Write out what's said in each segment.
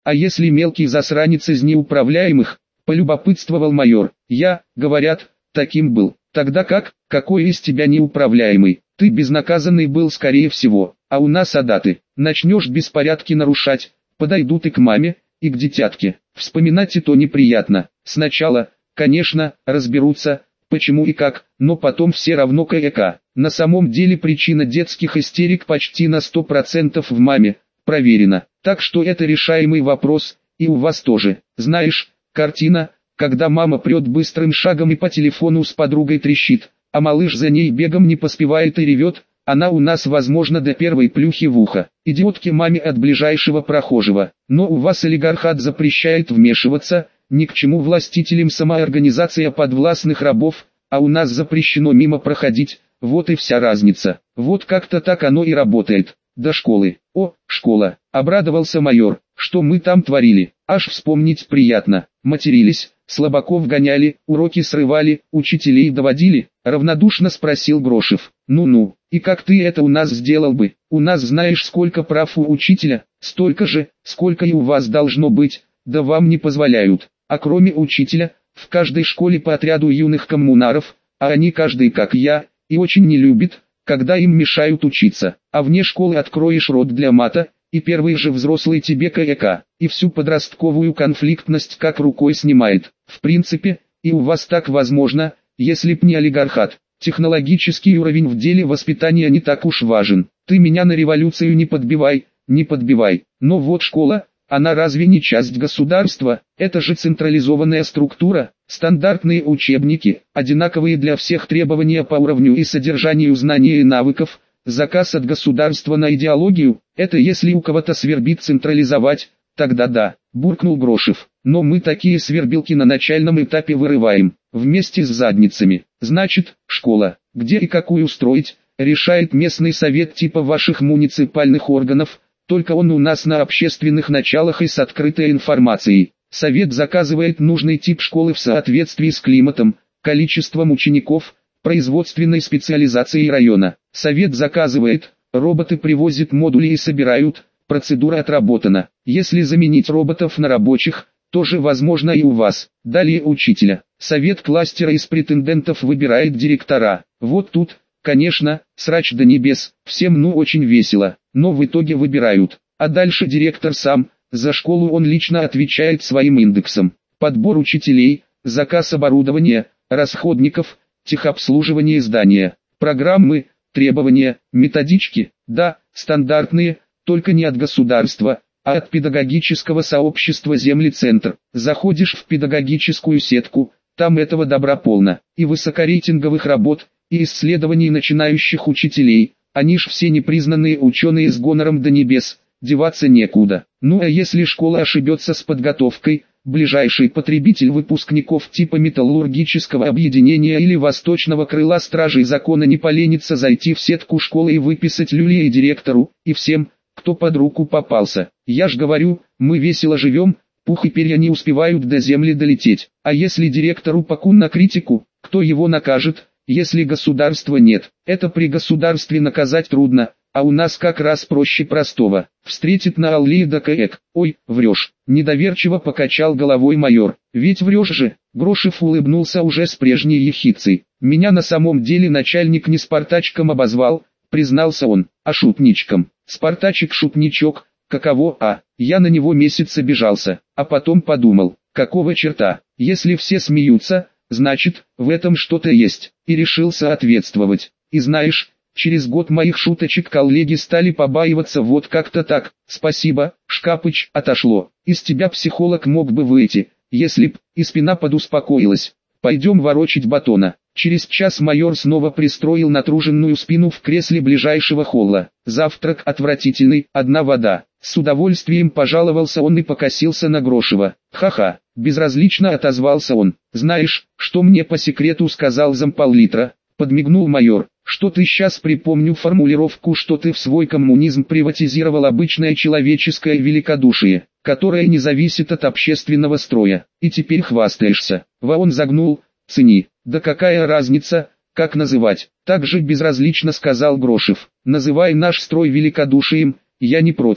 А если мелкий засранец из неуправляемых? Полюбопытствовал майор. Я, говорят, таким был. Тогда как, какой из тебя неуправляемый? Ты безнаказанный был скорее всего, а у нас адаты. Начнешь беспорядки нарушать, подойдут и к маме, и к дитятке. Вспоминать и то неприятно. Сначала, конечно, разберутся, почему и как, но потом все равно КЭК. На самом деле причина детских истерик почти на 100% в маме, проверено. Так что это решаемый вопрос, и у вас тоже. Знаешь, картина, когда мама прет быстрым шагом и по телефону с подругой трещит, а малыш за ней бегом не поспевает и ревет, она у нас возможно до первой плюхи в ухо. Идиотки маме от ближайшего прохожего. Но у вас олигархат запрещает вмешиваться, ни к чему властителям самоорганизация подвластных рабов, а у нас запрещено мимо проходить, вот и вся разница. Вот как-то так оно и работает. До школы. О, школа, обрадовался майор, что мы там творили, аж вспомнить приятно. Матерились, слабаков гоняли, уроки срывали, учителей доводили, равнодушно спросил Грошев. Ну-ну, и как ты это у нас сделал бы? У нас знаешь сколько прав у учителя, столько же, сколько и у вас должно быть, да вам не позволяют. А кроме учителя, в каждой школе по отряду юных коммунаров, а они каждый как я, и очень не любит, когда им мешают учиться. А вне школы откроешь рот для мата, и первый же взрослый тебе КЭК, и всю подростковую конфликтность как рукой снимает. В принципе, и у вас так возможно, если б не олигархат. Технологический уровень в деле воспитания не так уж важен. Ты меня на революцию не подбивай, не подбивай. Но вот школа, она разве не часть государства? Это же централизованная структура, стандартные учебники, одинаковые для всех требования по уровню и содержанию знаний и навыков, заказ от государства на идеологию, это если у кого-то свербит централизовать, тогда да, буркнул Грошев. Но мы такие свербилки на начальном этапе вырываем, вместе с задницами. Значит, школа, где и какую устроить, решает местный совет типа ваших муниципальных органов, только он у нас на общественных началах и с открытой информацией. Совет заказывает нужный тип школы в соответствии с климатом, количеством учеников, производственной специализацией района. Совет заказывает, роботы привозят модули и собирают, процедура отработана. Если заменить роботов на рабочих, тоже возможно и у вас. Далее учителя. Совет кластера из претендентов выбирает директора. Вот тут, конечно, срач до небес, всем ну очень весело, но в итоге выбирают. А дальше директор сам, за школу он лично отвечает своим индексом. Подбор учителей, заказ оборудования, расходников, техобслуживание здания, программы, требования, методички, да, стандартные, только не от государства, а от педагогического сообщества Землецентр. Заходишь в педагогическую сетку, там этого добра полно, и высокорейтинговых работ, и исследований начинающих учителей, они ж все непризнанные ученые с гонором до небес, деваться некуда. Ну а если школа ошибется с подготовкой, ближайший потребитель выпускников типа металлургического объединения или восточного крыла стражей закона не поленится зайти в сетку школы и выписать люлей и директору, и всем, кто под руку попался. Я ж говорю, мы весело живем, пух и перья не успевают до земли долететь. А если директору паку на критику, кто его накажет, если государства нет? Это при государстве наказать трудно, а у нас как раз проще простого. Встретит на аллее да КЭК. Ой, врешь. Недоверчиво покачал головой майор. Ведь врешь же. Грошев улыбнулся уже с прежней ехицей. Меня на самом деле начальник не спартачком обозвал, признался он, а шутничком. Спартачик-шутничок, каково, а? Я на него месяц обижался, а потом подумал, какого черта, если все смеются, значит, в этом что-то есть, и решил соответствовать. И знаешь, через год моих шуточек коллеги стали побаиваться вот как-то так. Спасибо, Шкапыч, отошло. Из тебя психолог мог бы выйти, если б, и спина подуспокоилась. Пойдем ворочить батона. Через час майор снова пристроил натруженную спину в кресле ближайшего холла. Завтрак отвратительный, одна вода. С удовольствием пожаловался он и покосился на Грошева. Ха-ха, безразлично отозвался он. Знаешь, что мне по секрету сказал замполлитра? Подмигнул майор. Что ты сейчас припомню формулировку, что ты в свой коммунизм приватизировал обычное человеческое великодушие, которое не зависит от общественного строя. И теперь хвастаешься. Он загнул, цени. Да какая разница, как называть? Так же безразлично сказал Грошев. Называй наш строй великодушием, я не против.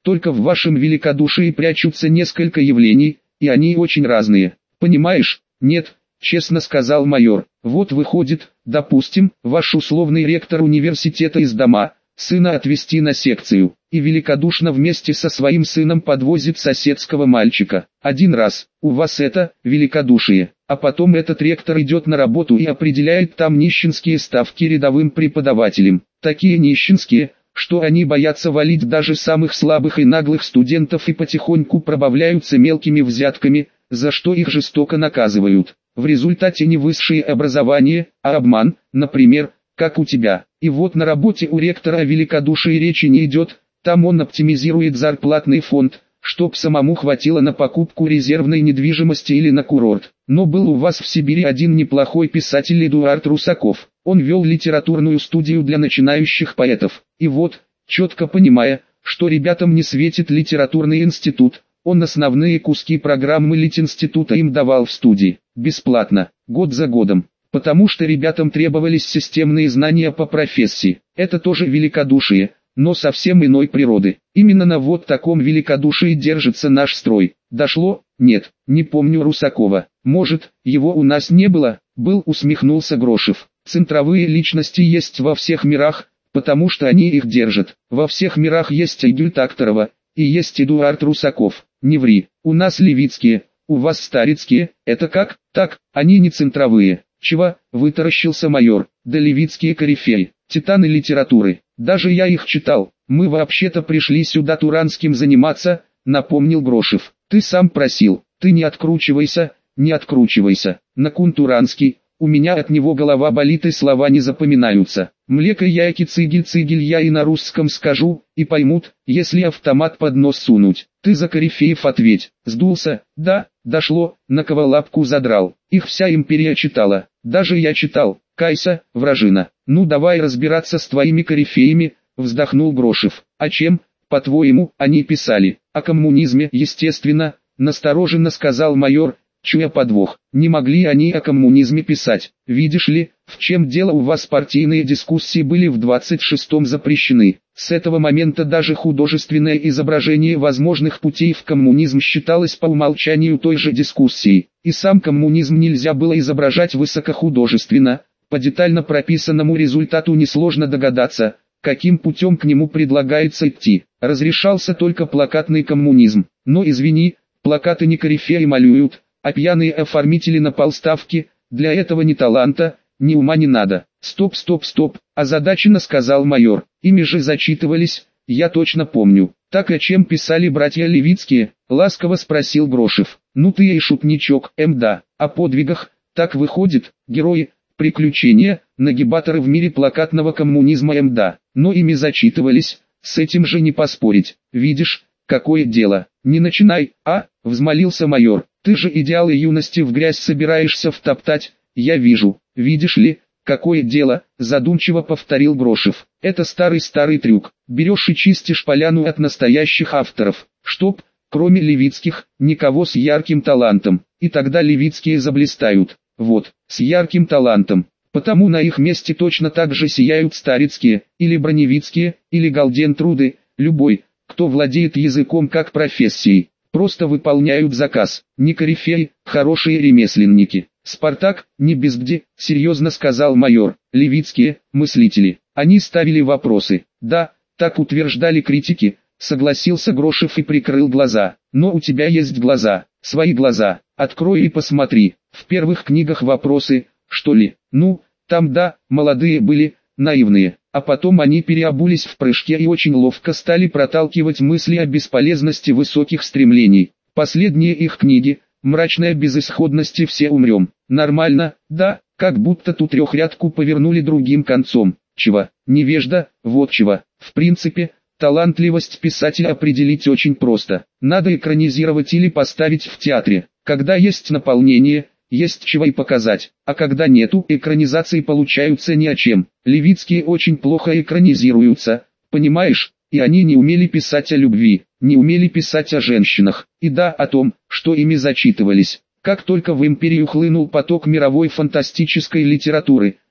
Только в вашем великодушии прячутся несколько явлений, и они очень разные. Понимаешь? Нет, честно сказал майор. Вот выходит, допустим, ваш условный ректор университета из дома, сына отвезти на секцию, и великодушно вместе со своим сыном подвозит соседского мальчика. Один раз, у вас это, великодушие, а потом этот ректор идет на работу и определяет там нищенские ставки рядовым преподавателям. Такие нищенские, что они боятся валить даже самых слабых и наглых студентов и потихоньку пробавляются мелкими взятками, за что их жестоко наказывают. В результате не высшее образование, а обман, например, как у тебя. И вот на работе у ректора о великодушии речи не идет, там он оптимизирует зарплатный фонд, чтоб самому хватило на покупку резервной недвижимости или на курорт. Но был у вас в Сибири один неплохой писатель Эдуард Русаков. Он вел литературную студию для начинающих поэтов. И вот, четко понимая, что ребятам не светит литературный институт, он основные куски программы Литинститута им давал в студии, бесплатно, год за годом, потому что ребятам требовались системные знания по профессии. Это тоже великодушие, но совсем иной природы. Именно на вот таком великодушии держится наш строй. Дошло? Нет, не помню Русакова. Может, его у нас не было? Был, усмехнулся Грошев. Центровые личности есть во всех мирах, потому что они их держат. Во всех мирах есть Айгуль Такторова, и есть Эдуард Русаков. Не ври, у нас левицкие, у вас старицкие, это как? Так, они не центровые. Чего? Вытаращился майор. Да левицкие корифеи, титаны литературы. Даже я их читал. Мы вообще-то пришли сюда Туранским заниматься, напомнил Грошев. Ты сам просил, ты не откручивайся, не откручивайся. На Туранский, у меня от него голова болит и слова не запоминаются. Млеко яйки цигель я и на русском скажу, и поймут, если автомат под нос сунуть. Ты за корифеев ответь. Сдулся? Да, дошло, на кого лапку задрал. Их вся империя читала, даже я читал. Кайся, вражина. Ну давай разбираться с твоими корифеями, вздохнул Грошев. А чем, по-твоему, они писали? О коммунизме, естественно, настороженно сказал майор, чуя подвох. Не могли они о коммунизме писать. Видишь ли, в чем дело, у вас партийные дискуссии были в 26-м запрещены. С этого момента даже художественное изображение возможных путей в коммунизм считалось по умолчанию той же дискуссией. И сам коммунизм нельзя было изображать высокохудожественно. По детально прописанному результату несложно догадаться, каким путем к нему предлагается идти. Разрешался только плакатный коммунизм. Но извини, плакаты не корифеи малюют, а пьяные оформители на полставки. Для этого ни таланта, ни ума не надо. Стоп, озадаченно сказал майор. Ими же зачитывались, я точно помню. Так о чем писали братья Левицкие? Ласково спросил Грошев. Ну ты и шутничок, да, о подвигах, так выходит, герои, приключения, нагибаторы в мире плакатного коммунизма, да. Но ими зачитывались, с этим же не поспорить. Видишь, какое дело. Не начинай, взмолился майор. Ты же идеалы юности в грязь собираешься втоптать, я вижу. Видишь ли, какое дело, задумчиво повторил Грошев. Это старый трюк. Берешь и чистишь поляну от настоящих авторов, чтоб, кроме левицких, никого с ярким талантом. И тогда левицкие заблистают. Вот, с ярким талантом. Потому на их месте точно так же сияют старицкие, или броневицкие, или галдентруды, любой, кто владеет языком как профессией. Просто выполняют заказ. Не корифеи, хорошие ремесленники. Спартак, не безгде, серьезно сказал майор. Левицкие, мыслители. Они ставили вопросы. Да, так утверждали критики, согласился Грошев и прикрыл глаза. Но у тебя есть глаза, свои глаза. Открой и посмотри. В первых книгах вопросы, что ли? Ну, там да, молодые были, наивные. А потом они переобулись в прыжке и очень ловко стали проталкивать мысли о бесполезности высоких стремлений. Последние их книги, «Мрачная безысходность и все умрем». Нормально, да, как будто ту трехрядку повернули другим концом. Чего? Невежда, вот чего. В принципе, талантливость писателя определить очень просто. Надо экранизировать или поставить в театре. Когда есть наполнение, есть чего и показать, а когда нету, экранизации получаются ни о чем. Левицкие очень плохо экранизируются, понимаешь, и они не умели писать о любви, не умели писать о женщинах, и да, о том, что ими зачитывались. Как только в империю хлынул поток мировой фантастической литературы,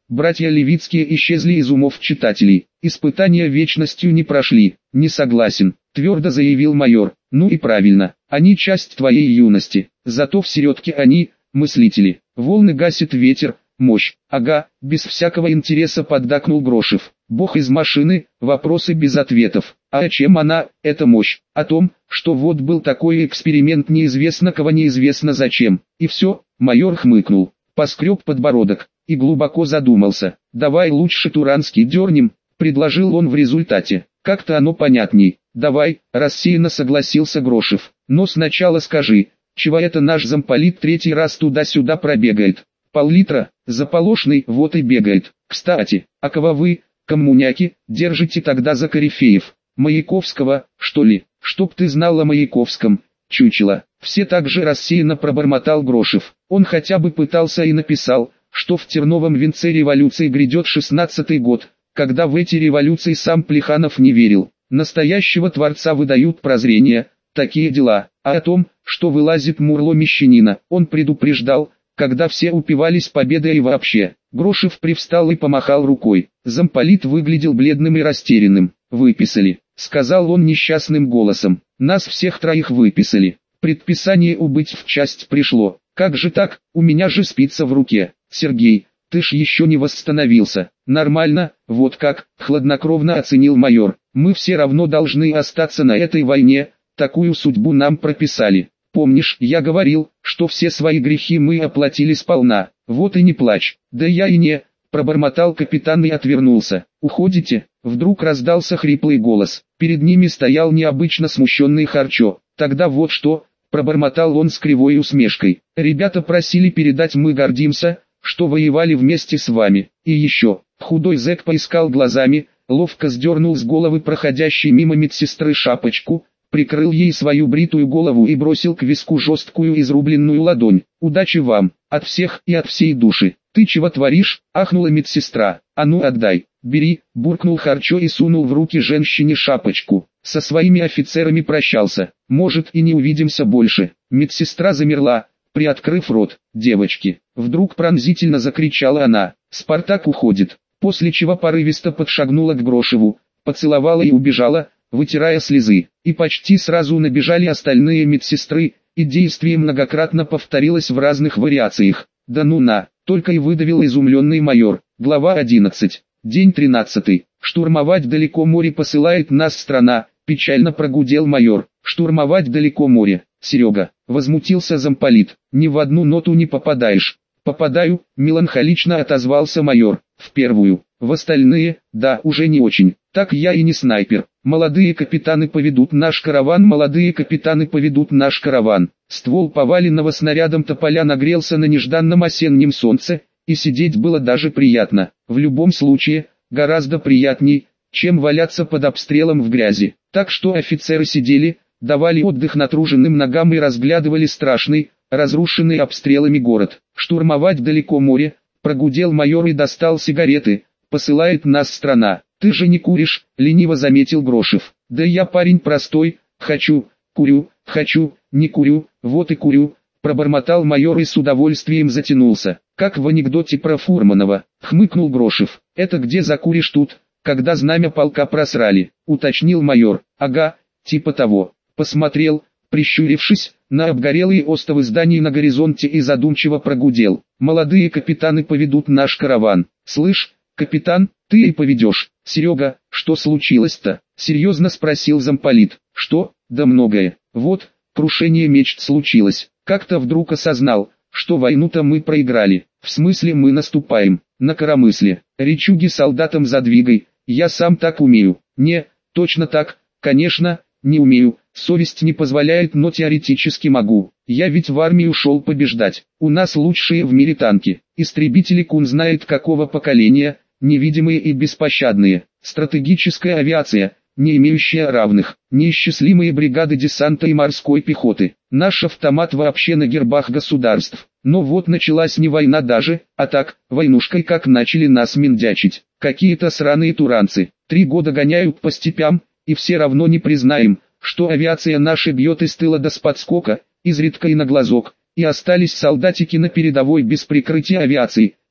братья Левицкие исчезли из умов читателей, испытания вечностью не прошли. Не согласен, твердо заявил майор. Ну и правильно, они часть твоей юности, зато в середке они, мыслители. Волны гасит ветер, мощь. Ага, без всякого интереса поддакнул Грошев. Бог из машины, вопросы без ответов. А о чем она, эта мощь? О том, что вот был такой эксперимент неизвестно кого неизвестно зачем. И все, майор хмыкнул, поскреб подбородок и глубоко задумался. Давай лучше Туранский дернем, предложил он в результате. Как-то оно понятней. Давай, рассеянно согласился Грошев. Но сначала скажи, чего это наш замполит третий раз туда-сюда пробегает? Пол-литра, заполошный, вот и бегает. Кстати, а кого вы, коммуняки, держите тогда за корифеев? Маяковского, что ли? Чтоб ты знал о Маяковском, чучело. Все так же рассеянно пробормотал Грошев. Он хотя бы пытался и написал, что в терновом венце революции грядет 16-й год, когда в эти революции сам Плеханов не верил. Настоящего творца выдают прозрения, такие дела. А о том, что вылазит мурло мещанина, он предупреждал, когда все упивались победой и вообще. Грошев привстал и помахал рукой. Замполит выглядел бледным и растерянным. «Выписали», — сказал он несчастным голосом. «Нас всех троих выписали. Предписание убыть в часть пришло. Как же так, у меня же спица в руке. Сергей, ты ж еще не восстановился». «Нормально, вот как», — хладнокровно оценил майор. «Мы все равно должны остаться на этой войне, такую судьбу нам прописали. Помнишь, я говорил, что все свои грехи мы оплатили сполна, вот и не плачь». «Да я и не...» — пробормотал капитан и отвернулся. «Уходите?» — вдруг раздался хриплый голос. Перед ними стоял необычно смущенный Харчо. «Тогда вот что...» — пробормотал он с кривой усмешкой. «Ребята просили передать, мы гордимся, что воевали вместе с вами. И еще...» Худой зэк поискал глазами, ловко сдернул с головы проходящей мимо медсестры шапочку, прикрыл ей свою бритую голову и бросил к виску жесткую изрубленную ладонь. «Удачи вам, от всех и от всей души». «Ты чего творишь?» — ахнула медсестра. «А ну отдай». «Бери», — буркнул Харчо и сунул в руки женщине шапочку. «Со своими офицерами прощался. Может, и не увидимся больше». Медсестра замерла, приоткрыв рот. «Девочки!» — вдруг пронзительно закричала она. «Спартак уходит». После чего порывисто подшагнула к Грошеву, поцеловала и убежала, вытирая слезы. И почти сразу набежали остальные медсестры, и действие многократно повторилось в разных вариациях. «Да ну на!» — только и выдавил изумленный майор. Глава 11. День 13. «Штурмовать далеко море посылает нас страна», — печально прогудел майор. «Штурмовать далеко море, Серега», — возмутился замполит. «Ни в одну ноту не попадаешь». «Попадаю», — меланхолично отозвался майор. «В первую, в остальные, да, уже не очень. Так я и не снайпер. Молодые капитаны поведут наш караван, молодые капитаны поведут наш караван». Ствол поваленного снарядом тополя нагрелся на нежданном осеннем солнце, и сидеть было даже приятно. В любом случае, гораздо приятней, чем валяться под обстрелом в грязи. Так что офицеры сидели, давали отдых натруженным ногам и разглядывали страшный, разрушенный обстрелами город. «Штурмовать далеко море», — прогудел майор и достал сигареты. «Посылает нас страна». «Ты же не куришь», — лениво заметил Грошев. «Да я парень простой, хочу, курю, хочу, не курю, вот и курю», — пробормотал майор и с удовольствием затянулся. «Как в анекдоте про Фурманова», — хмыкнул Грошев. «Это где закуришь тут, когда знамя полка просрали», — уточнил майор. «Ага, типа того». Посмотрел, прищурившись, на обгорелые остовы зданий на горизонте и задумчиво прогудел. «Молодые капитаны поведут наш караван». «Слышь, капитан, ты и поведешь». «Серега, что случилось-то?» — серьезно спросил замполит. «Что? Да многое. Вот, крушение мечт случилось. Как-то вдруг осознал, что войну-то мы проиграли. В смысле мы наступаем, на коромысле. Речуги солдатам задвигай, я сам так умею». «Не, точно так, конечно, не умею. Совесть не позволяет, но теоретически могу. Я ведь в армию шел побеждать. У нас лучшие в мире танки. Истребители Кун знает какого поколения, невидимые и беспощадные. Стратегическая авиация, не имеющая равных. Неисчислимые бригады десанта и морской пехоты. Наш автомат вообще на гербах государств. Но вот началась не война даже, а так, войнушкой как начали нас миндячить. Какие-то сраные туранцы. 3 года гоняют по степям, и все равно не признаем, что авиация наша бьет из тыла до подскока, изредка и на глазок, и остались солдатики на передовой без прикрытия авиации,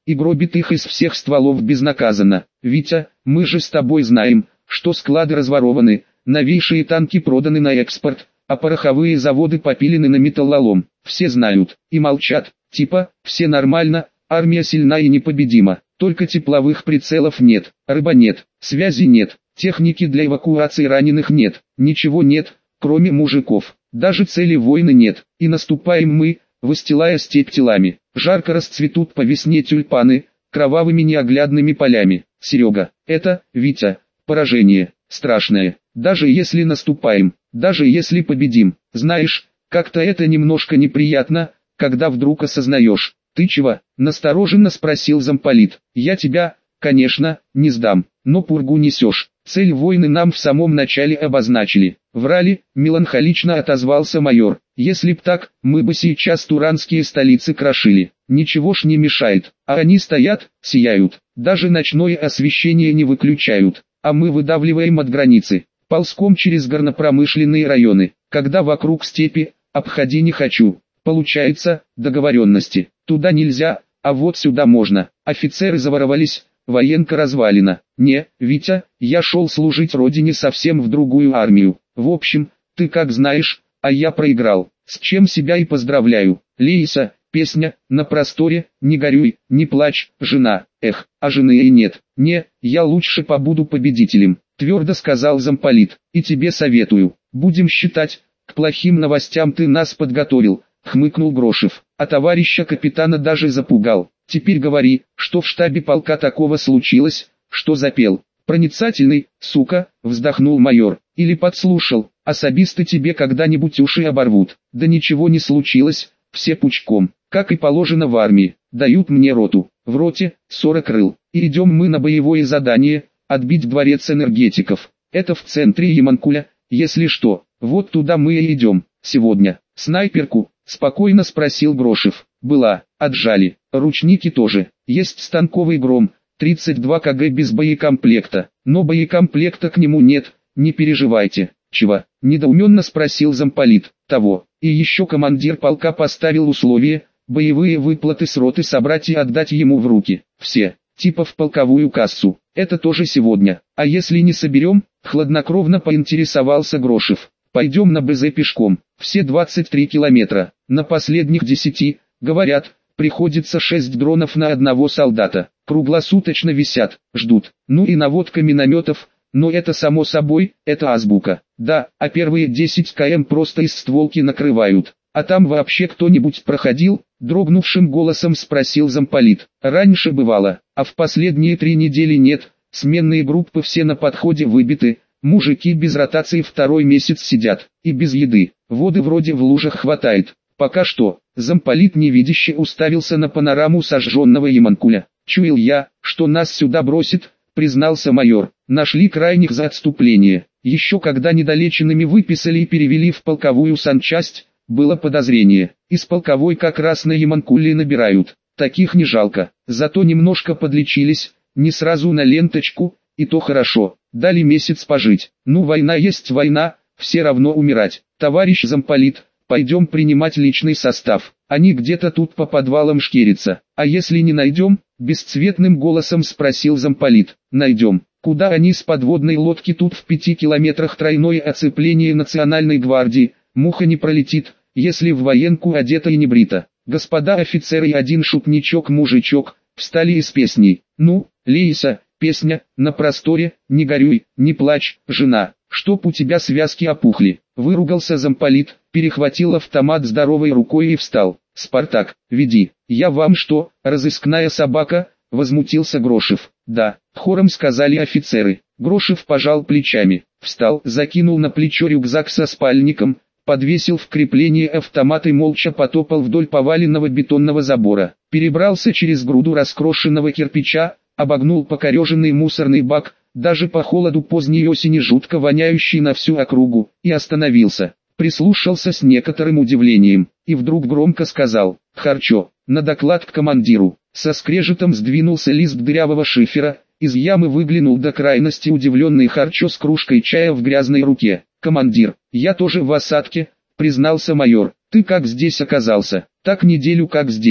и гробит их из всех стволов безнаказанно. Витя, мы же с тобой знаем, что склады разворованы, новейшие танки проданы на экспорт, а пороховые заводы попилены на металлолом. Все знают и молчат, типа, все нормально, армия сильна и непобедима. Только тепловых прицелов нет, рыба нет, связи нет, техники для эвакуации раненых нет, ничего нет, кроме мужиков. Даже цели войны нет, и наступаем мы, выстилая степь телами. Жарко расцветут по весне тюльпаны, кровавыми неоглядными полями. Серега, это, Витя, поражение, страшное. Даже если наступаем, даже если победим, знаешь, как-то это немножко неприятно, когда вдруг осознаешь. Ты чего? Настороженно спросил замполит. Я тебя, конечно, не сдам, но пургу несешь. Цель войны нам в самом начале обозначили. Врали, меланхолично отозвался майор. Если б так, мы бы сейчас туранские столицы крошили. Ничего ж не мешает, а они стоят, сияют, даже ночное освещение не выключают, а мы выдавливаем от границы, ползком через горнопромышленные районы, когда вокруг степи, обходи не хочу. Получается, договоренности, туда нельзя, а вот сюда можно. Офицеры заворовались, военка развалина. Не, Витя, я шел служить родине совсем в другую армию. В общем, ты как знаешь, а я проиграл, с чем себя и поздравляю. Лейса, песня, на просторе, не горюй, не плачь, жена. Эх, а жены и нет. Не, я лучше побуду победителем, твердо сказал замполит. И тебе советую, будем считать, к плохим новостям ты нас подготовил. Хмыкнул Грошев, а товарища капитана даже запугал. Теперь говори, что в штабе полка такого случилось, что запел. Проницательный, сука, вздохнул майор, или подслушал, особисты тебе когда-нибудь уши оборвут. Да ничего не случилось, все пучком, как и положено в армии, дают мне роту, в роте, 40 крыл, и идем мы на боевое задание, отбить дворец энергетиков. Это в центре Яманкуля, если что, вот туда мы и идем, сегодня. Снайперку, спокойно спросил Грошев. Была, отжали, ручники тоже, есть станковый гром, 32 кг без боекомплекта, но боекомплекта к нему нет, не переживайте. Чего? Недоуменно спросил замполит. Того. И еще командир полка поставил условие, боевые выплаты с роты собрать и отдать ему в руки. Все, типа в полковую кассу. Это тоже сегодня. А если не соберем, хладнокровно поинтересовался Грошев. Пойдем на БЗ пешком, все 23 километра, на последних 10, говорят, приходится 6 дронов на одного солдата, круглосуточно висят, ждут, ну и наводка минометов, но это само собой, это азбука, да, а первые 10 км просто из стволки накрывают, а там вообще кто-нибудь проходил, дрогнувшим голосом спросил замполит, раньше бывало, а в последние 3 недели нет, сменные группы все на подходе выбиты. Мужики без ротации второй месяц сидят, и без еды, воды вроде в лужах хватает, пока что. Замполит невидяще уставился на панораму сожженного Яманкуля. Чуял я, что нас сюда бросит, признался майор, нашли крайних за отступление. Еще когда недолеченными выписали и перевели в полковую санчасть, было подозрение, из полковой как раз на Яманкуле набирают, таких не жалко, зато немножко подлечились, не сразу на ленточку, и то хорошо. Дали месяц пожить. Ну война есть война, все равно умирать. Товарищ замполит, пойдем принимать личный состав. Они где-то тут по подвалам шкерятся. А если не найдем? Бесцветным голосом спросил замполит. Найдем. Куда они с подводной лодки, тут в 5 километрах тройное оцепление национальной гвардии. Муха не пролетит, если в военку одета и не брита. Господа офицеры и один шутничок-мужичок, встали из песней. Ну, Лейса, песня, на просторе, не горюй, не плачь, жена, чтоб у тебя связки опухли. Выругался замполит, перехватил автомат здоровой рукой и встал. Спартак, веди. Я вам что, разыскная собака? Возмутился Грошев. Да, хором сказали офицеры. Грошев пожал плечами, встал, закинул на плечо рюкзак со спальником, подвесил в крепление автомат и молча потопал вдоль поваленного бетонного забора. Перебрался через груду раскрошенного кирпича, обогнул покореженный мусорный бак, даже по холоду поздней осени жутко воняющий на всю округу, и остановился. Прислушался с некоторым удивлением, и вдруг громко сказал: «Харчо, на доклад к командиру». Со скрежетом сдвинулся лист дырявого шифера, из ямы выглянул до крайности удивленный Харчо с кружкой чая в грязной руке. «Командир, я тоже в осадке», признался майор. «Ты как здесь оказался?» «Так неделю как здесь».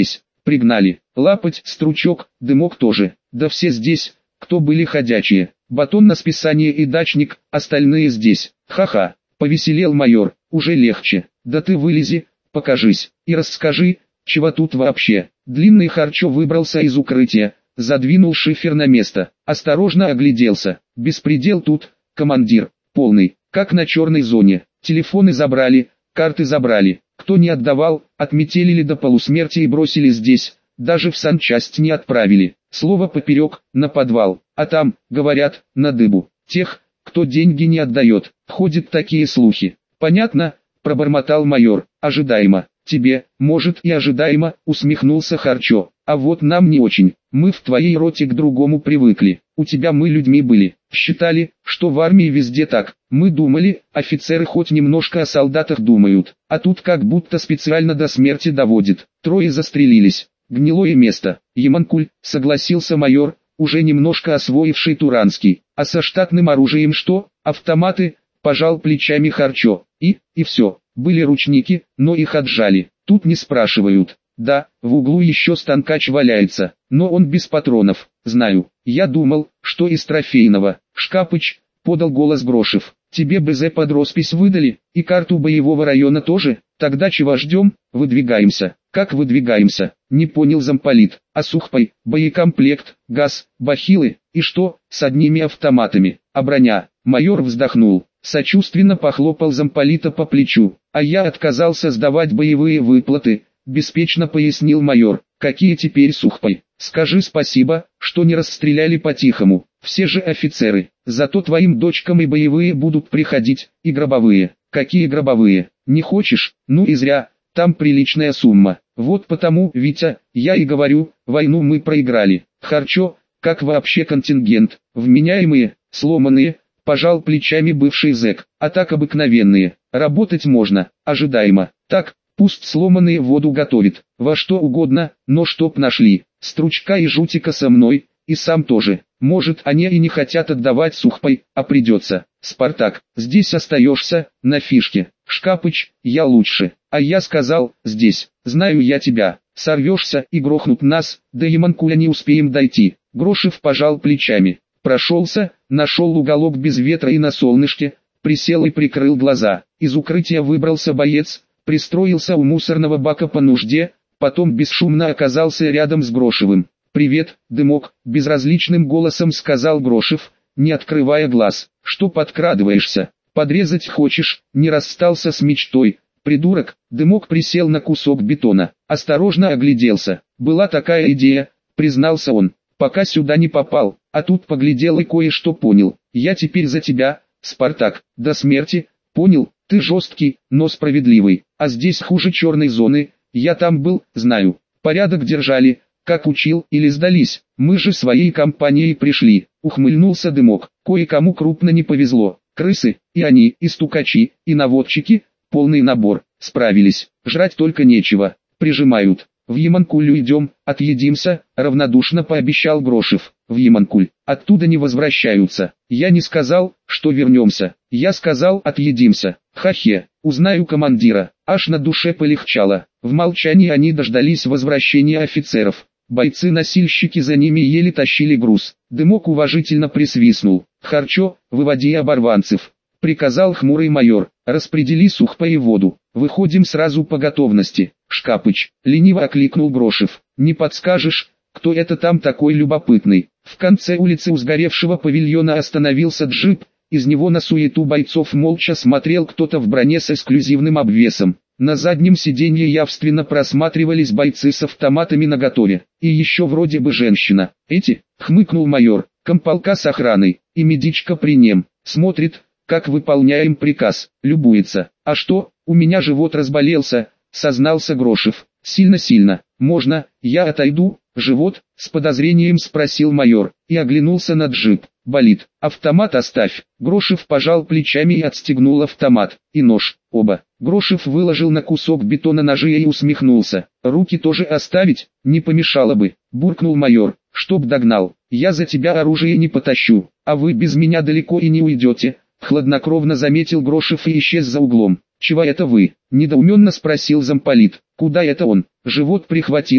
пригнали. Лапоть, Стручок, Дымок тоже. Да все здесь, кто были ходячие. Батон на списание и дачник, остальные здесь. Ха-ха, повеселел майор, уже легче. Да ты вылези, покажись, и расскажи, чего тут вообще. Длинный Харчо выбрался из укрытия, задвинул шифер на место, осторожно огляделся. Беспредел тут, командир, полный, как на черной зоне. Телефоны забрали, карты забрали. Кто не отдавал, отметелили до полусмерти и бросили здесь, даже в санчасть не отправили. Слово поперек, на подвал, а там, говорят, на дыбу. Тех, кто деньги не отдает, ходят такие слухи. Понятно, пробормотал майор, ожидаемо. Тебе, может и ожидаемо, усмехнулся Харчо. А вот нам не очень, мы в твоей роте к другому привыкли. У тебя мы людьми были, считали, что в армии везде так. Мы думали, офицеры хоть немножко о солдатах думают, а тут как будто специально до смерти доводит. Трое застрелились. Гнилое место. Яманкуль, согласился майор, уже немножко освоивший туранский. А со штатным оружием что? Автоматы? Пожал плечами Харчо. И все. Были ручники, но их отжали. Тут не спрашивают. Да, в углу еще станкач валяется, но он без патронов. Знаю. Я думал, что из трофейного. Шкапыч, подал голос Грошев. Тебе БЗ под роспись выдали, и карту боевого района тоже? Тогда чего ждем? Выдвигаемся. Как выдвигаемся? Не понял замполит. А сухпай, боекомплект, газ, бахилы, и что, с одними автоматами, а броня? Майор вздохнул, сочувственно похлопал замполита по плечу. А я отказался сдавать боевые выплаты, беспечно пояснил майор. Какие теперь сухпай? Скажи спасибо, что не расстреляли по-тихому. Все же офицеры. Зато твоим дочкам и боевые будут приходить, и гробовые. Какие гробовые? Не хочешь? Ну и зря. Там приличная сумма. Вот потому, Витя, я и говорю, войну мы проиграли. Харчо, как вообще контингент? Вменяемые, сломанные, пожал плечами бывший зэк. А так обыкновенные. Работать можно, ожидаемо. Так, пусть сломанные воду готовит. Во что угодно, но чтоб нашли. Стручка и Жутика со мной, и сам тоже. Может, они и не хотят отдавать сухпай, а придется. Спартак, здесь остаешься, на фишке. Шкапыч, я лучше. А я сказал, здесь, знаю я тебя. Сорвешься и грохнут нас, до Яманкуля не успеем дойти. Грошев пожал плечами. Прошелся, нашел уголок без ветра и на солнышке, присел и прикрыл глаза. Из укрытия выбрался боец, пристроился у мусорного бака по нужде, потом бесшумно оказался рядом с Грошевым. «Привет, Дымок», — безразличным голосом сказал Грошев, не открывая глаз. «Что подкрадываешься? Подрезать хочешь?» Не расстался с мечтой. «Придурок», — Дымок присел на кусок бетона, осторожно огляделся. «Была такая идея», — признался он, — «пока сюда не попал, а тут поглядел и кое-что понял. Я теперь за тебя, Спартак, до смерти, понял? Ты жесткий, но справедливый, а здесь хуже черной зоны, я там был, знаю. Порядок держали, как учил, или сдались, мы же своей компанией пришли», — ухмыльнулся Дымок. «Кое-кому крупно не повезло, крысы, и они, и стукачи, и наводчики, полный набор, справились, жрать только нечего, прижимают. В Яманкулю идем, отъедимся», — равнодушно пообещал Грошев. «В Яманкуль, оттуда не возвращаются. Я не сказал, что вернемся, я сказал отъедимся. Хахе, узнаю командира». Аж на душе полегчало. В молчании они дождались возвращения офицеров. Бойцы-носильщики за ними еле тащили груз. Дымок уважительно присвистнул. «Харчо, выводи оборванцев», — приказал хмурый майор. «Распредели сухпай и воду. Выходим сразу по готовности». «Шкапыч», — лениво окликнул Грошев. «Не подскажешь, кто это там такой любопытный?» В конце улицы у сгоревшего павильона остановился джип. Из него на суету бойцов молча смотрел кто-то в броне с эксклюзивным обвесом. На заднем сиденье явственно просматривались бойцы с автоматами наготове. И еще вроде бы женщина. «Эти?» — хмыкнул майор. «Комполка с охраной. И медичка при нем. Смотрит, как выполняем приказ. Любуется. А что, у меня живот разболелся», — сознался Грошев. «Сильно-сильно. Можно, я отойду?» «Живот?» — с подозрением спросил майор. И оглянулся на джип. «Болит. Автомат оставь». Грошев пожал плечами и отстегнул автомат. «И нож. Оба». Грошев выложил на кусок бетона ножи и усмехнулся. «Руки тоже оставить? Не помешало бы», — буркнул майор. «Чтоб догнал. Я за тебя оружие не потащу, а вы без меня далеко и не уйдете», — хладнокровно заметил Грошев и исчез за углом. «Чего это вы?» — недоуменно спросил замполит. «Куда это он? Живот прихватило?»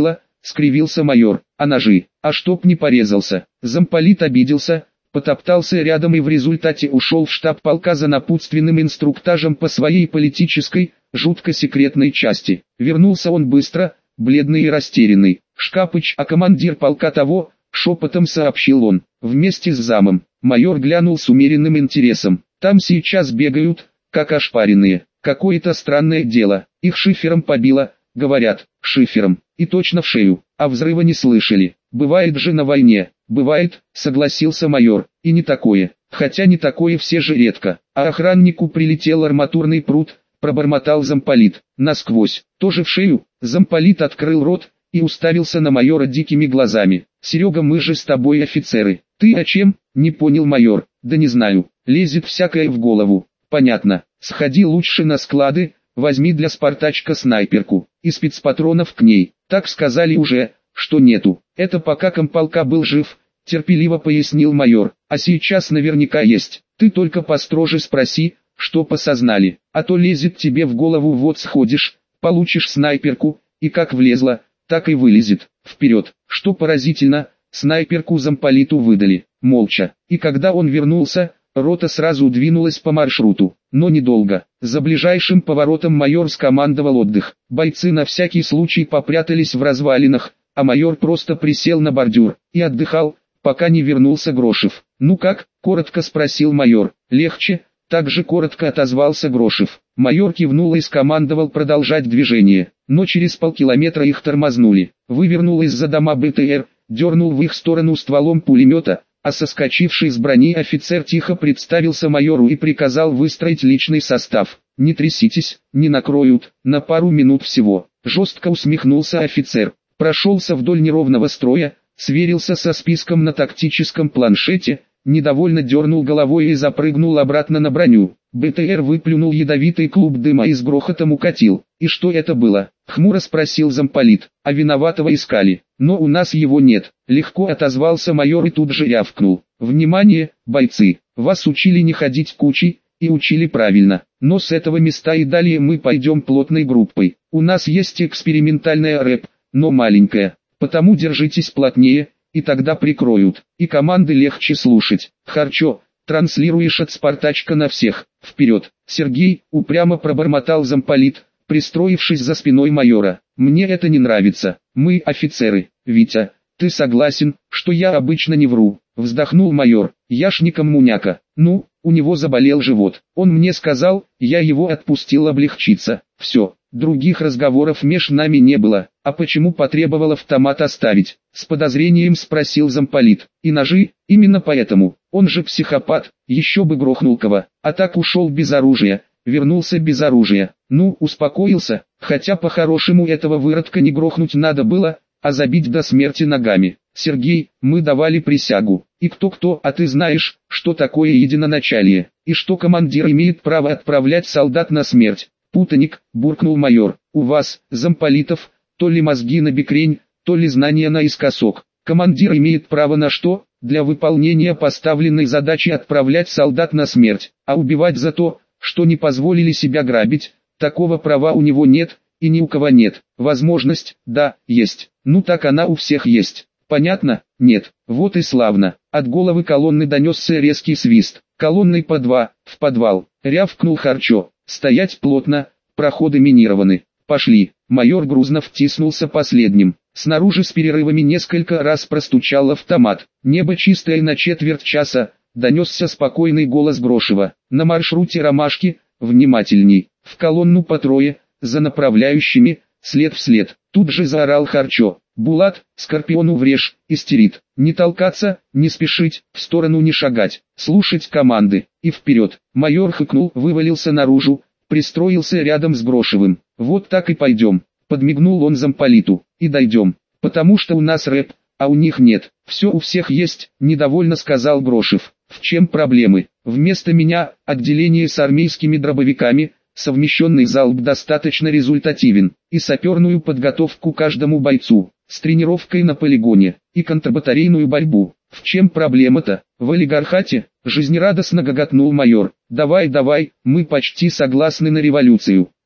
скривился майор, а ножи, а чтоб не порезался. Замполит обиделся, потоптался рядом и в результате ушел в штаб полка за напутственным инструктажем по своей политической, жутко секретной части. Вернулся он быстро, бледный и растерянный. «Шкапыч, а командир полка того», — шепотом сообщил он, вместе с замом. Майор глянул с умеренным интересом. «Там сейчас бегают, как ошпаренные. Какое-то странное дело. Их шифером побило, говорят, шифером. И точно в шею. А взрыва не слышали. Бывает же на войне». «Бывает», — согласился майор. «И не такое. Хотя не такое все же редко. А охраннику прилетел арматурный прут», — пробормотал замполит. «Насквозь. Тоже в шею?» Замполит открыл рот и уставился на майора дикими глазами. «Серега, мы же с тобой офицеры. Ты о чем?» — не понял майор. «Да не знаю. Лезет всякое в голову». «Понятно. Сходи лучше на склады, возьми для Спартачка снайперку. И спецпатронов к ней. Так сказали уже, что нету. Это пока комполка был жив», — терпеливо пояснил майор. «А сейчас наверняка есть. Ты только построже спроси, что посознали. А то лезет тебе в голову, вот сходишь, получишь снайперку, и как влезла, так и вылезет. Вперед!» Что поразительно, снайперку замполиту выдали, молча. И когда он вернулся, рота сразу двинулась по маршруту. Но недолго. За ближайшим поворотом майор скомандовал отдых. Бойцы на всякий случай попрятались в развалинах, а майор просто присел на бордюр и отдыхал, пока не вернулся Грошев. «Ну как?» – коротко спросил майор. «Легче», – также коротко отозвался Грошев. Майор кивнул и скомандовал продолжать движение, но через полкилометра их тормознули. Вывернул из-за дома БТР, дернул в их сторону стволом пулемета, а соскочивший с брони офицер тихо представился майору и приказал выстроить личный состав. «Не тряситесь, не накроют, на пару минут всего». Жестко усмехнулся офицер, прошелся вдоль неровного строя, сверился со списком на тактическом планшете, недовольно дернул головой и запрыгнул обратно на броню. БТР выплюнул ядовитый клуб дыма и с грохотом укатил. «И что это было?» — хмуро спросил замполит. «А виноватого искали, но у нас его нет», — легко отозвался майор и тут же рявкнул. «Внимание, бойцы, вас учили не ходить кучей, и учили правильно, но с этого места и далее мы пойдем плотной группой. У нас есть экспериментальная рэп, но маленькая, потому держитесь плотнее, и тогда прикроют, и команды легче слушать. Харчо, транслируешь от Спартачка на всех. Вперед!» «Сергей», упрямо пробормотал замполит, пристроившись за спиной майора. «Мне это не нравится. Мы офицеры. Витя, ты согласен, что я обычно не вру?» Вздохнул майор. «Я ж не коммуняка. Ну, у него заболел живот. Он мне сказал, я его отпустил облегчиться. Все, других разговоров меж нами не было. А почему потребовал автомат оставить?» С подозрением спросил замполит. «И ножи? Именно поэтому. Он же психопат, еще бы грохнул кого. А так ушел без оружия, вернулся без оружия. Ну, успокоился, хотя по-хорошему этого выродка не грохнуть надо было, а забить до смерти ногами. Сергей, мы давали присягу. И кто-кто, а ты знаешь, что такое единоначалие, и что командир имеет право отправлять солдат на смерть». «Путаник», буркнул майор. «У вас, замполитов, то ли мозги на бекрень, то ли знания наискосок. Командир имеет право на что? Для выполнения поставленной задачи отправлять солдат на смерть, а убивать за то, что не позволили себя грабить, такого права у него нет, и ни у кого нет. Возможность, да, есть. Ну так она у всех есть. Понятно? Нет. Вот и славно». От головы колонны донесся резкий свист. «Колонной по два, в подвал», рявкнул Харчо. «Стоять плотно, проходы минированы. Пошли». Майор грузно втиснулся последним. Снаружи с перерывами несколько раз простучал автомат. «Небо чистое на четверть часа», донесся спокойный голос Грошева. «На маршруте ромашки, внимательней. В колонну по трое, за направляющими, след в след». Тут же заорал Харчо. «Булат, Скорпиону врежь, истерит. Не толкаться, не спешить, в сторону не шагать, слушать команды, и вперед». Майор хыкнул, вывалился наружу, пристроился рядом с Грошевым. «Вот так и пойдем», подмигнул он замполиту, «и дойдем, потому что у нас рэп, а у них нет». «Все у всех есть», недовольно сказал Грошев. «В чем проблемы? Вместо меня, отделение с армейскими дробовиками, совмещенный залп достаточно результативен, и саперную подготовку каждому бойцу, с тренировкой на полигоне, и контрбатарейную борьбу. В чем проблема-то? В олигархате?» Жизнерадостно гоготнул майор. «Давай, давай, мы почти согласны на революцию.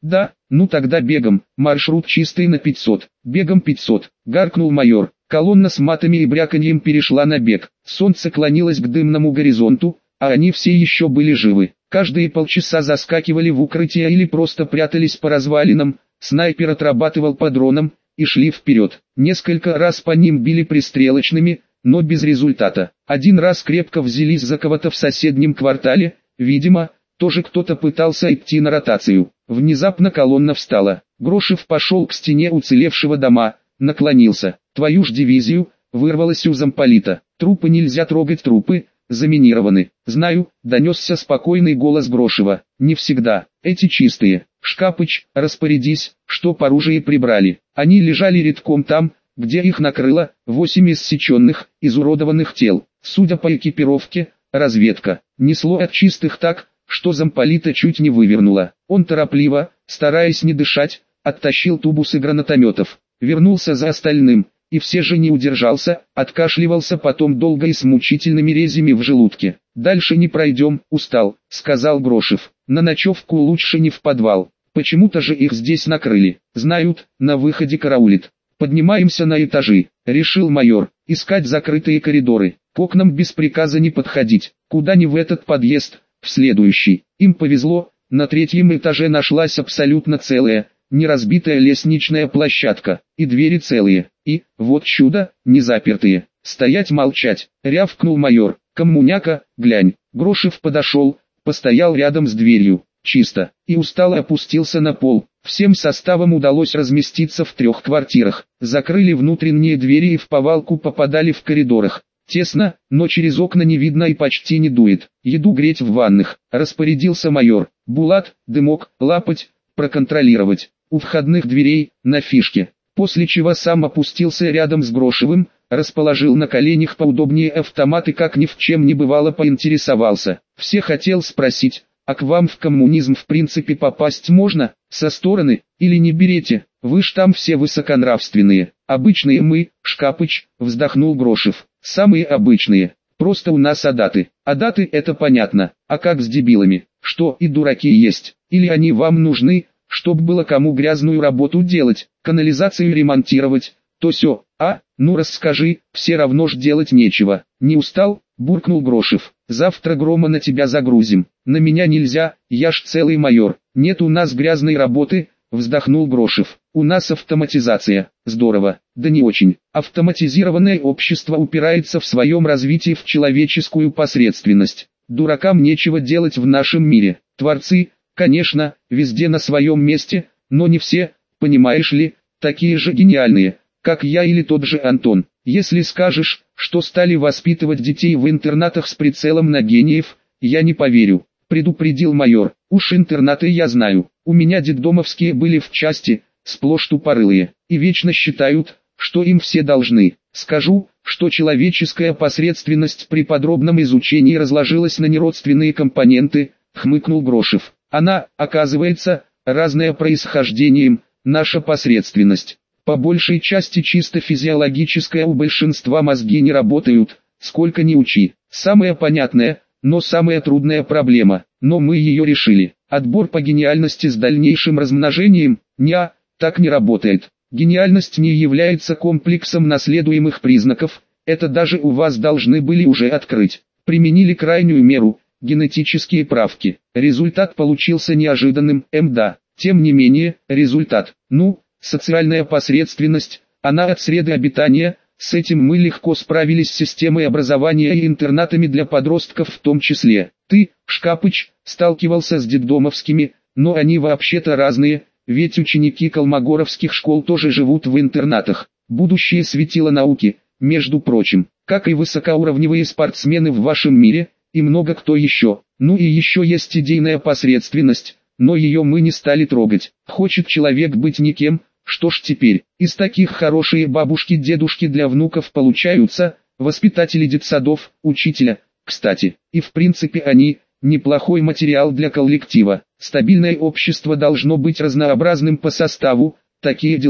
Да, ну тогда бегом, маршрут чистый на 500, бегом 500, гаркнул майор. Колонна с матами и бряканьем перешла на бег. Солнце клонилось к дымному горизонту, а они все еще были живы. Каждые полчаса заскакивали в укрытие или просто прятались по развалинам, снайпер отрабатывал по дронам, и шли вперед. Несколько раз по ним били пристрелочными, но без результата. Один раз крепко взялись за кого-то в соседнем квартале, видимо, тоже кто-то пытался идти на ротацию. Внезапно колонна встала. Грошев пошел к стене уцелевшего дома, наклонился. «Твою ж дивизию!» — вырвалось у замполита. «Трупы нельзя трогать, трупы заминированы». «Знаю», — донесся спокойный голос Грошева. «Не всегда. Эти чистые. Шкапыч, распорядись, что по оружию прибрали». Они лежали редком там, где их накрыло, 8 иссеченных, изуродованных тел. Судя по экипировке, разведка. Несло от чистых так, что замполита чуть не вывернуло. Он торопливо, стараясь не дышать, оттащил тубусы гранатометов. Вернулся за остальным, и все же не удержался, откашливался потом долго и с мучительными резями в желудке. «Дальше не пройдем, устал», — сказал Грошев. «На ночевку лучше не в подвал. Почему-то же их здесь накрыли. Знают, на выходе караулит. Поднимаемся на этажи», — решил майор. «Искать закрытые коридоры. К окнам без приказа не подходить. Куда ни в этот подъезд, в следующий». Им повезло, на 3-м этаже нашлась абсолютно целая, неразбитая лестничная площадка, и двери целые, и, вот чудо, не запертые. «Стоять молчать», — рявкнул майор. «Коммуняка, глянь». Грошев подошел, постоял рядом с дверью, чисто, и устало опустился на пол. Всем составом удалось разместиться в 3 квартирах. Закрыли внутренние двери и вповалку попадали в коридорах. Тесно, но через окна не видно и почти не дует. «Еду греть в ванных», — распорядился майор. «Булат, дымок, лапать, проконтролировать. У входных дверей, на фишке». После чего сам опустился рядом с Грошевым, расположил на коленях поудобнее автомат и как ни в чем не бывало поинтересовался. «Все хотел спросить, а к вам в коммунизм в принципе попасть можно, со стороны, или не берете? Вы ж там все высоконравственные». «Обычные мы, Шкапыч», — вздохнул Грошев. «Самые обычные. Просто у нас адаты». «Адаты — это понятно. А как с дебилами? Что, и дураки есть? Или они вам нужны, чтоб было кому грязную работу делать, канализацию ремонтировать, то сё? А, ну расскажи, все равно ж делать нечего». «Не устал?» — буркнул Грошев. «Завтра грома на тебя загрузим». «На меня нельзя, я ж целый майор». «Нет у нас грязной работы», — вздохнул Грошев. «У нас автоматизация». «Здорово». «Да не очень. Автоматизированное общество упирается в своем развитии в человеческую посредственность. Дуракам нечего делать в нашем мире. Творцы, конечно, везде на своем месте, но не все, понимаешь ли, такие же гениальные, как я или тот же Антон. Если скажешь, что стали воспитывать детей в интернатах с прицелом на гениев, я не поверю», — предупредил майор. «Уж интернаты я знаю. У меня детдомовские были в части, сплошь тупорылые, и вечно считают, что им все должны. Скажу, что человеческая посредственность при подробном изучении разложилась на неродственные компоненты», — хмыкнул Грошев. «Она, оказывается, разная происхождением, наша посредственность. По большей части чисто физиологическая, у большинства мозги не работают, сколько ни учи. Самая понятная, но самая трудная проблема, но мы ее решили. Отбор по гениальности с дальнейшим размножением, так не работает. Гениальность не является комплексом наследуемых признаков, это даже у вас должны были уже открыть. Применили крайнюю меру, генетические правки. Результат получился неожиданным, да. Тем не менее, результат, социальная посредственность, она от среды обитания, с этим мы легко справились с системой образования и интернатами для подростков в том числе. Ты, Шкапыч, сталкивался с детдомовскими, но они вообще-то разные, ведь ученики колмогоровских школ тоже живут в интернатах. Будущее светило науки, между прочим, как и высокоуровневые спортсмены в вашем мире, и много кто еще. Ну и еще есть идейная посредственность, но ее мы не стали трогать. Хочет человек быть никем, что ж теперь? Из таких хорошие бабушки-дедушки для внуков получаются, воспитатели детсадов, учителя, кстати. И в принципе они, неплохой материал для коллектива. Стабильное общество должно быть разнообразным по составу, такие дела.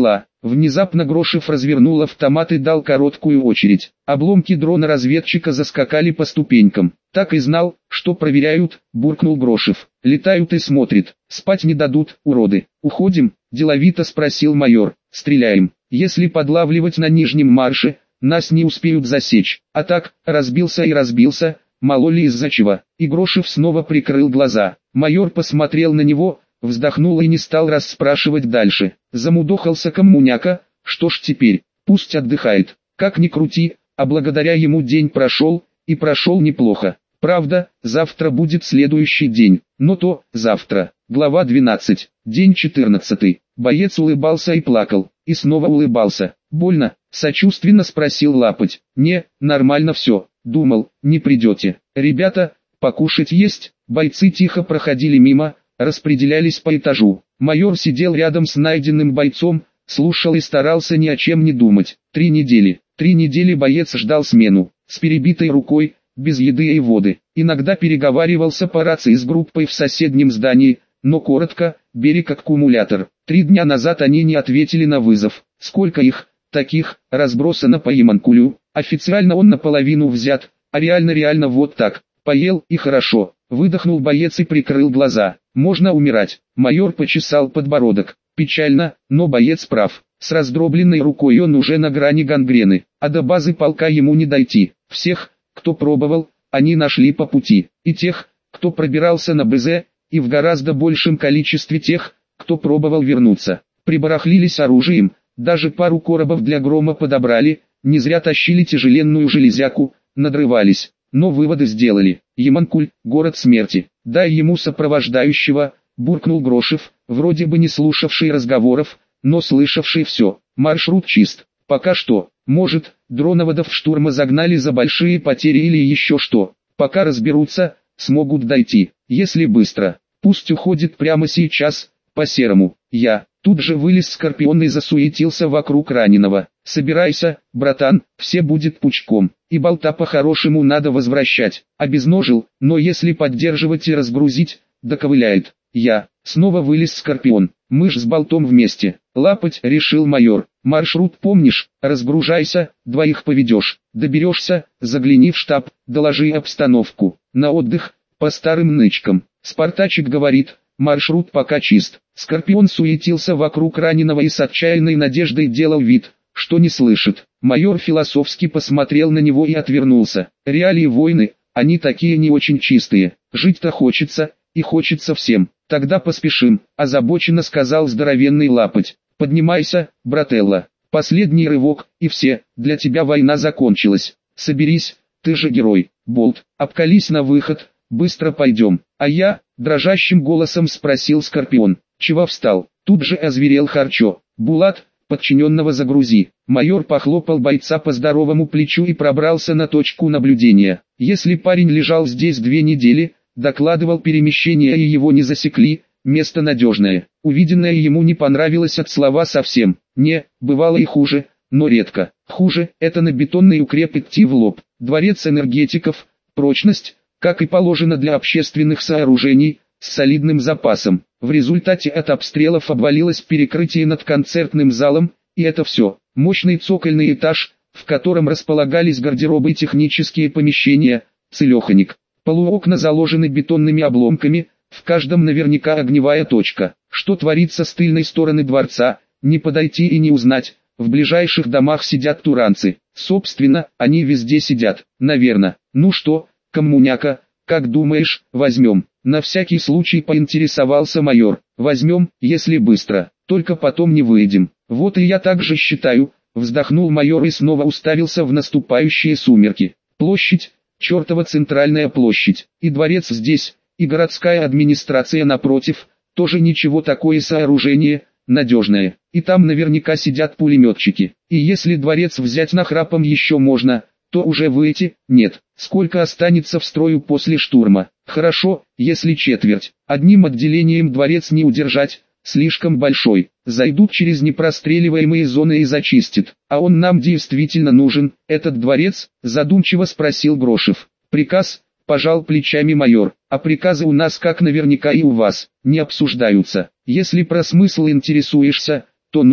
Внезапно Грошев развернул автомат и дал короткую очередь. Обломки дрона-разведчика заскакали по ступенькам. «Так и знал, что проверяют», — буркнул Грошев. «Летают и смотрят. Спать не дадут, уроды. Уходим?» — деловито спросил майор. «Стреляем. Если подлавливать на нижнем марше, нас не успеют засечь. А так, разбился и разбился, мало ли из-за чего». И Грошев снова прикрыл глаза. Майор посмотрел на него, вздохнул и не стал расспрашивать дальше. Замудохался коммуняка, что ж теперь, пусть отдыхает. Как ни крути, а благодаря ему день прошел, и прошел неплохо. Правда, завтра будет следующий день, но то, завтра. Глава 12, день 14. Боец улыбался и плакал, и снова улыбался. «Больно?» — сочувственно спросил Лапоть. «Не, нормально все. Думал, не придете. Ребята, покушать есть?» Бойцы тихо проходили мимо, распределялись по этажу. Майор сидел рядом с найденным бойцом, слушал и старался ни о чем не думать. 3 недели. 3 недели боец ждал смену, с перебитой рукой, без еды и воды. Иногда переговаривался по рации с группой в соседнем здании, но коротко, берег аккумулятор. 3 дня назад они не ответили на вызов. Сколько их, таких, разбросано по Яманкулю. Официально он наполовину взят, а реально вот так. Поел и хорошо. Выдохнул боец и прикрыл глаза. Можно умирать. Майор почесал подбородок. Печально, но боец прав. С раздробленной рукой он уже на грани гангрены, а до базы полка ему не дойти. Всех, кто пробовал, они нашли по пути. И тех, кто пробирался на БЗ, и в гораздо большем количестве тех, кто пробовал вернуться. Прибарахлились оружием, даже пару коробов для грома подобрали, не зря тащили тяжеленную железяку, надрывались. Но выводы сделали. Яманкуль, город смерти. Дай ему сопровождающего, буркнул Грошев, вроде бы не слушавший разговоров, но слышавший все. Маршрут чист. Пока что. Может, дроноводов штурма загнали за большие потери или еще что. Пока разберутся, смогут дойти. Если быстро. Пусть уходит прямо сейчас, по-серому. Я. Тут же вылез Скорпион и засуетился вокруг раненого. «Собирайся, братан, все будет пучком, и болта по-хорошему надо возвращать». Обезножил, но если поддерживать и разгрузить, доковыляет. Я. Снова вылез Скорпион. Мы ж с болтом вместе. Лапоть, решил майор. Маршрут помнишь? Разгружайся, 2 поведешь. Доберешься, загляни в штаб, доложи обстановку. На отдых, по старым нычкам. Спартачик говорит, маршрут пока чист. Скорпион суетился вокруг раненого и с отчаянной надеждой делал вид, что не слышит. Майор философски посмотрел на него и отвернулся. Реалии войны, они такие не очень чистые. Жить-то хочется, и хочется всем. Тогда поспешим, озабоченно сказал здоровенный Лапоть. Поднимайся, брателло. Последний рывок, и все, для тебя война закончилась. Соберись, ты же герой. Болт, обкались на выход, быстро пойдем. А я, дрожащим голосом спросил Скорпион. Чего встал? Тут же озверел Харчо. Булат, подчиненного загрузи. Майор похлопал бойца по здоровому плечу и пробрался на точку наблюдения. Если парень лежал здесь 2 недели, докладывал перемещение и его не засекли, место надежное. Увиденное ему не понравилось от слова совсем. Не, бывало и хуже, но редко. Хуже – это на бетонный укреп идти в лоб. Дворец энергетиков, прочность, как и положено для общественных сооружений, с солидным запасом. В результате от обстрелов обвалилось перекрытие над концертным залом, и это все. Мощный цокольный этаж, в котором располагались гардеробы и технические помещения, целеханик. Полуокна заложены бетонными обломками, в каждом наверняка огневая точка. Что творится с тыльной стороны дворца, не подойти и не узнать. В ближайших домах сидят туранцы. Собственно, они везде сидят, наверное. Ну что, коммуняка, как думаешь, возьмем? На всякий случай поинтересовался майор. Возьмем, если быстро, только потом не выйдем. Вот и я так же считаю, вздохнул майор и снова уставился в наступающие сумерки. Площадь, чертова центральная площадь, и дворец здесь, и городская администрация напротив, тоже ничего такое сооружение, надежное. И там наверняка сидят пулеметчики. И если дворец взять нахрапом еще можно, то уже выйти, нет. Сколько останется в строю после штурма? Хорошо, если четверть. Одним отделением дворец не удержать, слишком большой. Зайдут через непростреливаемые зоны и зачистят. А он нам действительно нужен, этот дворец? Задумчиво спросил Грошев. Приказ, пожал плечами майор. А приказы у нас, как наверняка и у вас, не обсуждаются. Если про смысл интересуешься, то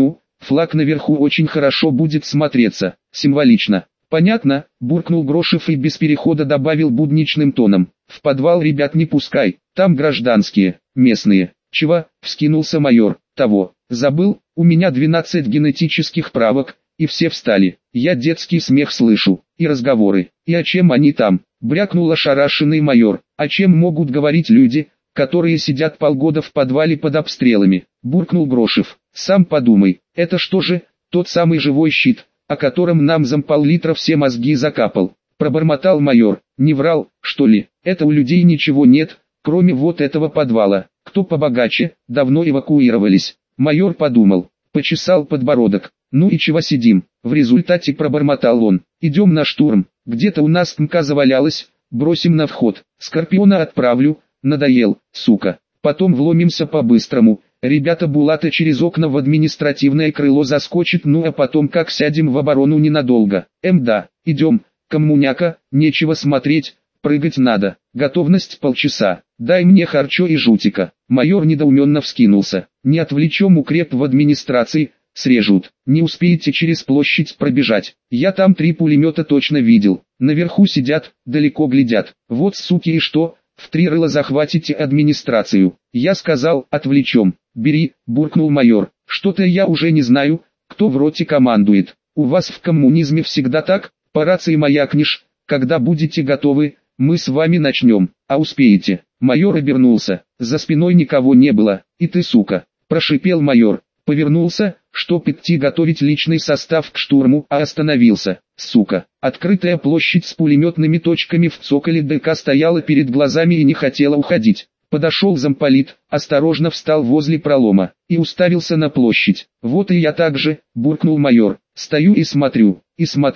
Флаг наверху очень хорошо будет смотреться, символично. Понятно, буркнул Грошев и без перехода добавил будничным тоном. В подвал ребят не пускай, там гражданские, местные. Чего? Вскинулся майор. Того. Забыл, у меня 12 генетических правок, и все встали. Я детский смех слышу, и разговоры. И о чем они там? Брякнул ошарашенный майор. О чем могут говорить люди, которые сидят полгода в подвале под обстрелами? Буркнул Грошев. Сам подумай, это что же, тот самый живой щит, о котором нам замполлитра все мозги закапал? Пробормотал майор. Не врал, что ли? Это у людей ничего нет, кроме вот этого подвала. Кто побогаче, давно эвакуировались. Майор подумал, почесал подбородок. Ну и чего сидим? В результате пробормотал он. Идем на штурм. Где-то у нас ТМК завалялась, бросим на вход. Скорпиона отправлю, надоел, сука. Потом вломимся по-быстрому. Ребята Булата через окна в административное крыло заскочит, ну а потом как сядем в оборону ненадолго. Да, идем, коммуняка, нечего смотреть, прыгать надо. Готовность полчаса. Дай мне харчо и жутика. Майор недоуменно вскинулся. Не отвлечем укреп в администрации, срежут. Не успеете через площадь пробежать. Я там 3 пулемета точно видел. Наверху сидят, далеко глядят. Вот суки и что, в 3 рыла захватите администрацию. Я сказал, отвлечем. Бери, буркнул майор. Что-то я уже не знаю, кто в роте командует. У вас в коммунизме всегда так? По рации маякнешь, когда будете готовы, мы с вами начнем. А успеете? Майор обернулся. За спиной никого не было. И ты, сука, прошипел майор. Повернулся, чтоб идти готовить личный состав к штурму, а остановился. Сука. Открытая площадь с пулеметными точками в цоколе ДК стояла перед глазами и не хотела уходить. Подошел замполит, осторожно встал возле пролома и уставился на площадь. Вот и я так же, буркнул майор. Стою и смотрю,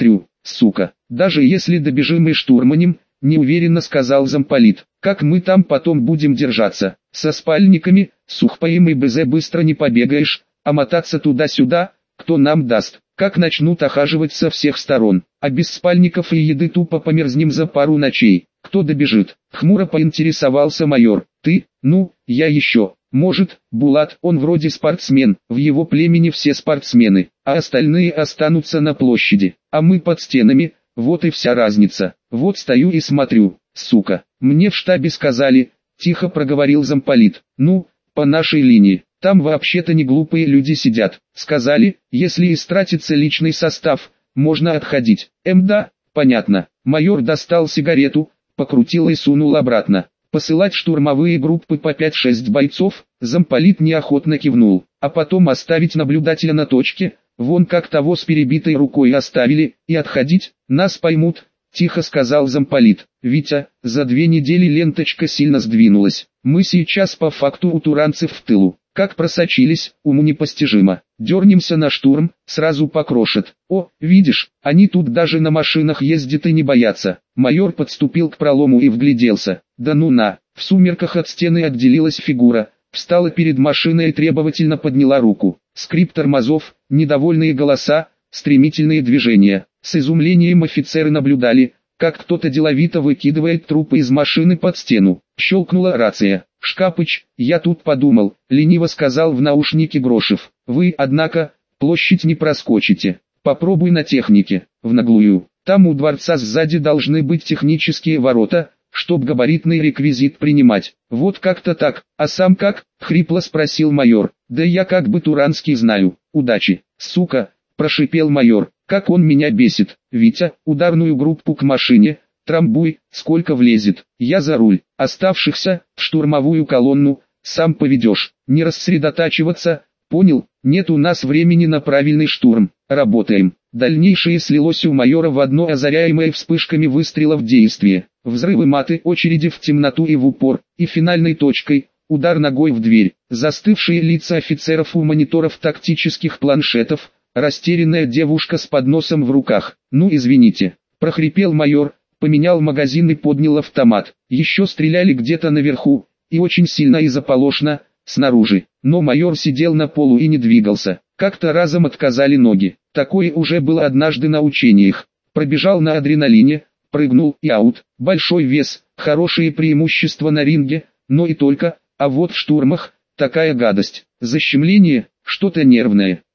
сука. Даже если добежим и штурманем, неуверенно сказал замполит. Как мы там потом будем держаться? Со спальниками, сухпаем и БЗ быстро не побегаешь, а мотаться туда-сюда, кто нам даст? Как начнут охаживать со всех сторон, а без спальников и еды тупо померзнем за пару ночей. Кто добежит? Хмуро поинтересовался майор. Ты? Ну, я еще. Может, Булат, он вроде спортсмен, в его племени все спортсмены, а остальные останутся на площади, а мы под стенами, вот и вся разница. Вот стою и смотрю, сука. Мне в штабе сказали, тихо проговорил замполит. Ну, по нашей линии. Там вообще-то не глупые люди сидят. Сказали, если истратится личный состав, можно отходить. Да, понятно. Майор достал сигарету, покрутил и сунул обратно. Посылать штурмовые группы по 5-6 бойцов, замполит неохотно кивнул. А потом оставить наблюдателя на точке, вон как того с перебитой рукой оставили, и отходить, нас поймут. Тихо сказал замполит. Витя, за 2 недели ленточка сильно сдвинулась. Мы сейчас по факту у туранцев в тылу. Как просочились, уму непостижимо. Дернемся на штурм, сразу покрошат. О, видишь, они тут даже на машинах ездят и не боятся. Майор подступил к пролому и вгляделся. Да ну на, в сумерках от стены отделилась фигура, встала перед машиной и требовательно подняла руку. Скрип тормозов, недовольные голоса, стремительные движения. С изумлением офицеры наблюдали, как кто-то деловито выкидывает трупы из машины под стену. Щелкнула рация. «Шкапыч, я тут подумал», — лениво сказал в наушнике Грошев. «Вы, однако, площадь не проскочите. Попробуй на технике, в наглую. Там у дворца сзади должны быть технические ворота, чтоб габаритный реквизит принимать. Вот как-то так. А сам как?» — хрипло спросил майор. «Да я как бы туранский знаю. Удачи, сука», — прошипел майор. «Как он меня бесит. Витя, ударную группу к машине. Трамбуй, сколько влезет. Я за руль. Оставшихся, в штурмовую колонну, сам поведешь. Не рассредотачиваться, понял? Нет у нас времени на правильный штурм. Работаем». Дальнейшее слилось у майора в одно озаряемое вспышками выстрелов действие. Взрывы маты, очереди в темноту и в упор, и финальной точкой – удар ногой в дверь. Застывшие лица офицеров у мониторов тактических планшетов, растерянная девушка с подносом в руках. «Ну извините», – прохрипел майор, поменял магазин и поднял автомат. Еще стреляли где-то наверху, и очень сильно и заполошно, снаружи. Но майор сидел на полу и не двигался. Как-то разом отказали ноги. Такое уже было однажды на учениях. Пробежал на адреналине, прыгнул и аут. Большой вес, хорошие преимущества на ринге, но и только, а вот в штурмах, такая гадость. Защемление, что-то нервное.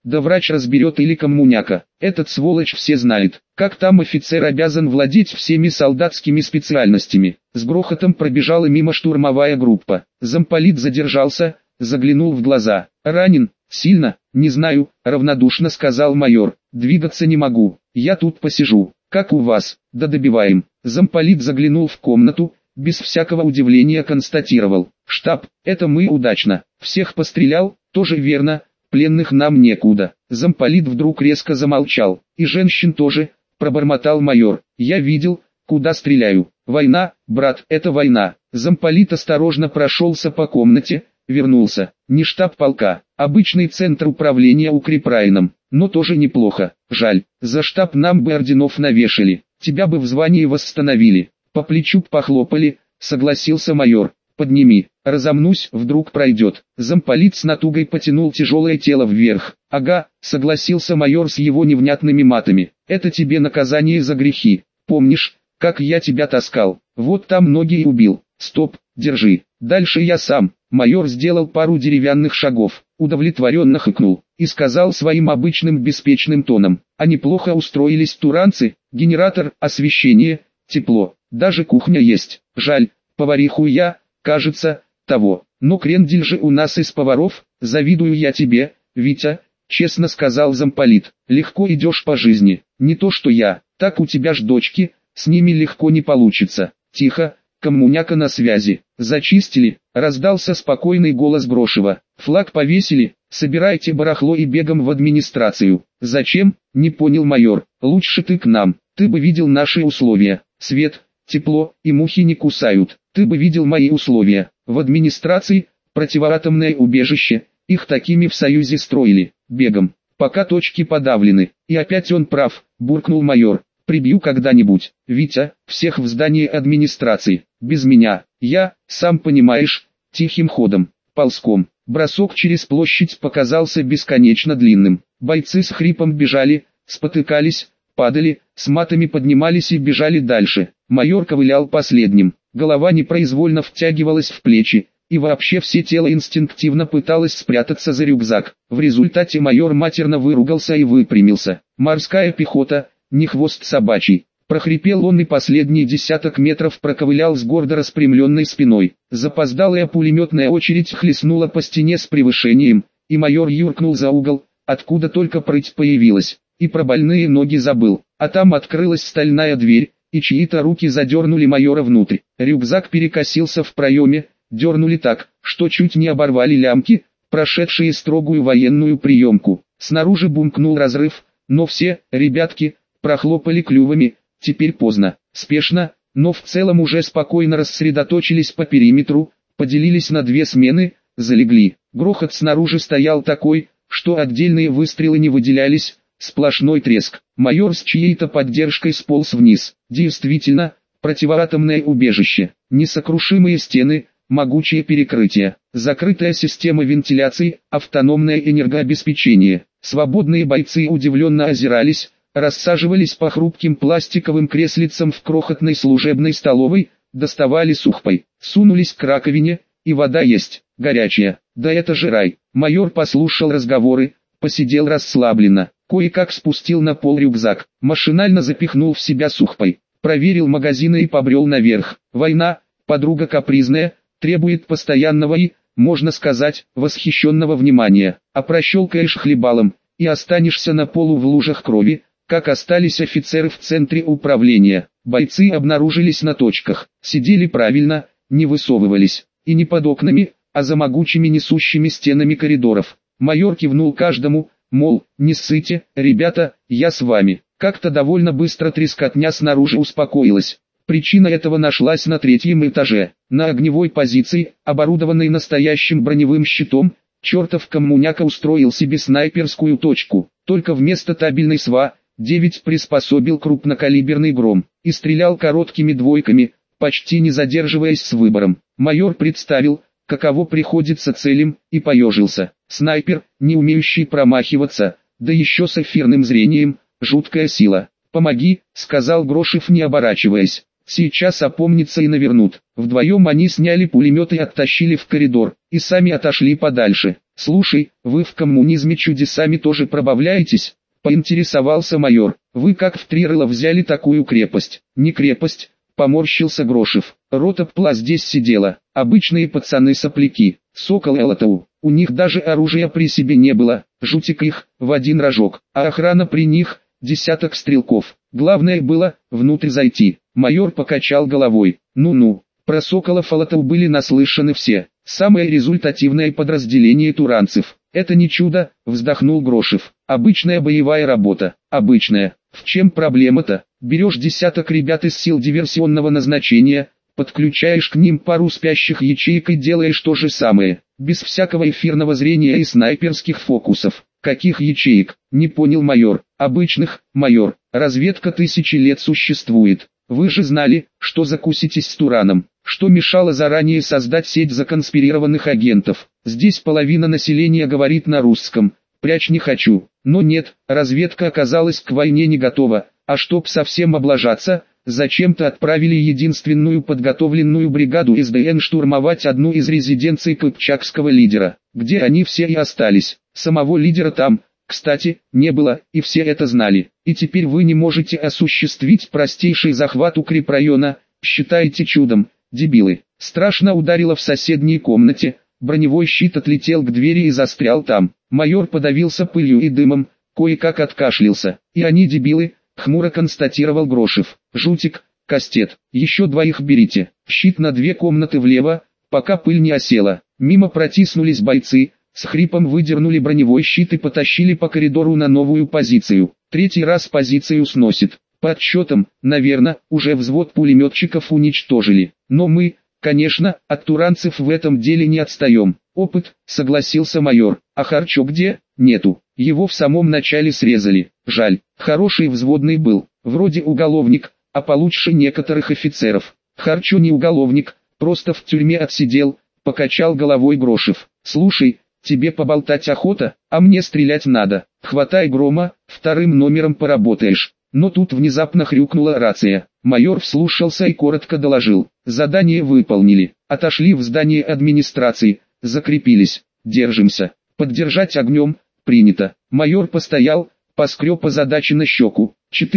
Да врач разберет или коммуняка. Этот сволочь все знает. Как там офицер обязан владеть всеми солдатскими специальностями. С грохотом пробежала мимо штурмовая группа. Замполит задержался, заглянул в глаза. Ранен? Сильно? Не знаю, равнодушно сказал майор. Двигаться не могу. Я тут посижу. Как у вас? Да добиваем. Замполит заглянул в комнату, без всякого удивления констатировал. Штаб, это мы удачно. Всех пострелял? Тоже верно. Пленных нам некуда. Замполит вдруг резко замолчал. И женщин тоже, пробормотал майор. Я видел, куда стреляю. Война, брат, это война. Замполит осторожно прошелся по комнате, вернулся. Не штаб полка, обычный центр управления укрепрайоном. Но тоже неплохо. Жаль, за штаб нам бы орденов навешали. Тебя бы в звании восстановили. По плечу похлопали, согласился майор. Подними, разомнусь, вдруг пройдет. Замполит с натугой потянул тяжелое тело вверх. Ага, согласился майор с его невнятными матами. Это тебе наказание за грехи. Помнишь, как я тебя таскал? Вот там ноги и убил. Стоп, держи. Дальше я сам. Майор сделал пару деревянных шагов, удовлетворенно хыкнул и сказал своим обычным беспечным тоном. А неплохо устроились туранцы, генератор, освещение, тепло, даже кухня есть. Жаль, повариху я, кажется, того. Но крендель же у нас из поваров, завидую я тебе, Витя, честно сказал замполит. Легко идешь по жизни, не то что я, так у тебя ж дочки, с ними легко не получится. Тихо, коммуняка на связи. Зачистили, раздался спокойный голос Грошева. Флаг повесили, собирайте барахло и бегом в администрацию. Зачем, не понял майор. Лучше ты к нам, ты бы видел наши условия. Свет, тепло и мухи не кусают. Ты бы видел мои условия. В администрации, противоатомное убежище, их такими в Союзе строили, бегом, пока точки подавлены. И опять он прав, буркнул майор. Прибью когда-нибудь. Витя, всех в здании администрации, без меня. Я, сам понимаешь, тихим ходом, ползком. Бросок через площадь показался бесконечно длинным. Бойцы с хрипом бежали, спотыкались, падали, с матами поднимались и бежали дальше. Майор ковылял последним. Голова непроизвольно втягивалась в плечи, и вообще все тело инстинктивно пыталось спрятаться за рюкзак. В результате майор матерно выругался и выпрямился. Морская пехота, не хвост собачий. Прохрипел он и последние десяток метров проковылял с гордо распрямленной спиной. Запоздалая пулеметная очередь хлестнула по стене с превышением, и майор юркнул за угол, откуда только прыть появилась. И про больные ноги забыл. А там открылась стальная дверь, и чьи-то руки задернули майора внутрь. Рюкзак перекосился в проеме, дернули так, что чуть не оборвали лямки, прошедшие строгую военную приемку. Снаружи бумкнул разрыв, но все, ребятки, прохлопали клювами. Теперь поздно, спешно, но в целом уже спокойно рассредоточились по периметру, поделились на две смены, залегли. Грохот снаружи стоял такой, что отдельные выстрелы не выделялись, сплошной треск. Майор с чьей-то поддержкой сполз вниз. Действительно, противоатомное убежище, несокрушимые стены, могучее перекрытие, закрытая система вентиляции, автономное энергообеспечение. Свободные бойцы удивленно озирались, рассаживались по хрупким пластиковым креслицам в крохотной служебной столовой, доставали сухпай, сунулись к раковине, и вода есть, горячая. Да это же рай. Майор послушал разговоры, посидел расслабленно, кое-как спустил на пол рюкзак, машинально запихнул в себя сухпай, проверил магазины и побрел наверх. Война, подруга капризная, требует постоянного и, можно сказать, восхищенного внимания. А прощелкаешь хлебалом, и останешься на полу в лужах крови, как остались офицеры в центре управления. Бойцы обнаружились на точках, сидели правильно, не высовывались, и не под окнами, а за могучими несущими стенами коридоров. Майор кивнул каждому, мол, не ссыте, ребята, я с вами. Как-то довольно быстро трескотня снаружи успокоилась. Причина этого нашлась на третьем этаже. На огневой позиции, оборудованной настоящим броневым щитом, чертов коммуняка устроил себе снайперскую точку. Только вместо табельной СВА-9 приспособил крупнокалиберный гром и стрелял короткими двойками, почти не задерживаясь с выбором. Майор представил, каково приходится целям, и поежился. Снайпер, не умеющий промахиваться, да еще с эфирным зрением, жуткая сила. «Помоги», — сказал Грошев, не оборачиваясь. «Сейчас опомнится и навернут». Вдвоем они сняли пулемет и оттащили в коридор, и сами отошли подальше. Слушай, вы в коммунизме чудесами тоже пробавляетесь? Поинтересовался майор. Вы как в Трирыло взяли такую крепость? Не крепость, поморщился Грошев. Рота Пла здесь сидела, обычные пацаны-сопляки, Сокол Элотоу. У них даже оружия при себе не было, жутик их, в один рожок, а охрана при них, десяток стрелков. Главное было, внутрь зайти. Майор покачал головой. Ну-ну, про Соколов Элотоу были наслышаны все. Самое результативное подразделение туранцев. Это не чудо, вздохнул Грошев. Обычная боевая работа. Обычная. В чем проблема-то? Берешь десяток ребят из сил диверсионного назначения, подключаешь к ним пару спящих ячеек и делаешь то же самое. Без всякого эфирного зрения и снайперских фокусов. Каких ячеек? Не понял майор. Обычных, майор. Разведка 1000 лет существует. Вы же знали, что закуситесь с Тураном. Что мешало заранее создать сеть законспирированных агентов? Здесь половина населения говорит на русском. Прячь не хочу. Но нет, разведка оказалась к войне не готова. А чтоб совсем облажаться, зачем-то отправили единственную подготовленную бригаду СДН штурмовать одну из резиденций кыпчакского лидера, где они все и остались. Самого лидера там, кстати, не было, и все это знали. И теперь вы не можете осуществить простейший захват укрепрайона, считаете чудом, дебилы. Страшно ударило в соседней комнате, броневой щит отлетел к двери и застрял там. Майор подавился пылью и дымом, кое-как откашлялся. И они дебилы, хмуро констатировал Грошев. Жутик, Кастет, еще двоих берите. Щит на 2 комнаты влево, пока пыль не осела. Мимо протиснулись бойцы, с хрипом выдернули броневой щит и потащили по коридору на новую позицию. 3-й раз позицию сносит. По отчетам, наверное, уже взвод пулеметчиков уничтожили. Но мы, конечно, от туранцев в этом деле не отстаем. Опыт, согласился майор. А Харчо где? Нету. Его в самом начале срезали. Жаль, хороший взводный был. Вроде уголовник, а получше некоторых офицеров. Харчо не уголовник, просто в тюрьме отсидел, покачал головой Грошев. Слушай, тебе поболтать охота, а мне стрелять надо. Хватай Грома, 2-м номером поработаешь. Но тут внезапно хрюкнула рация. Майор вслушался и коротко доложил. Задание выполнили. Отошли в здание администрации, закрепились. Держимся. Поддержать огнем. Принято. Майор постоял, поскреб озадаченно щеку.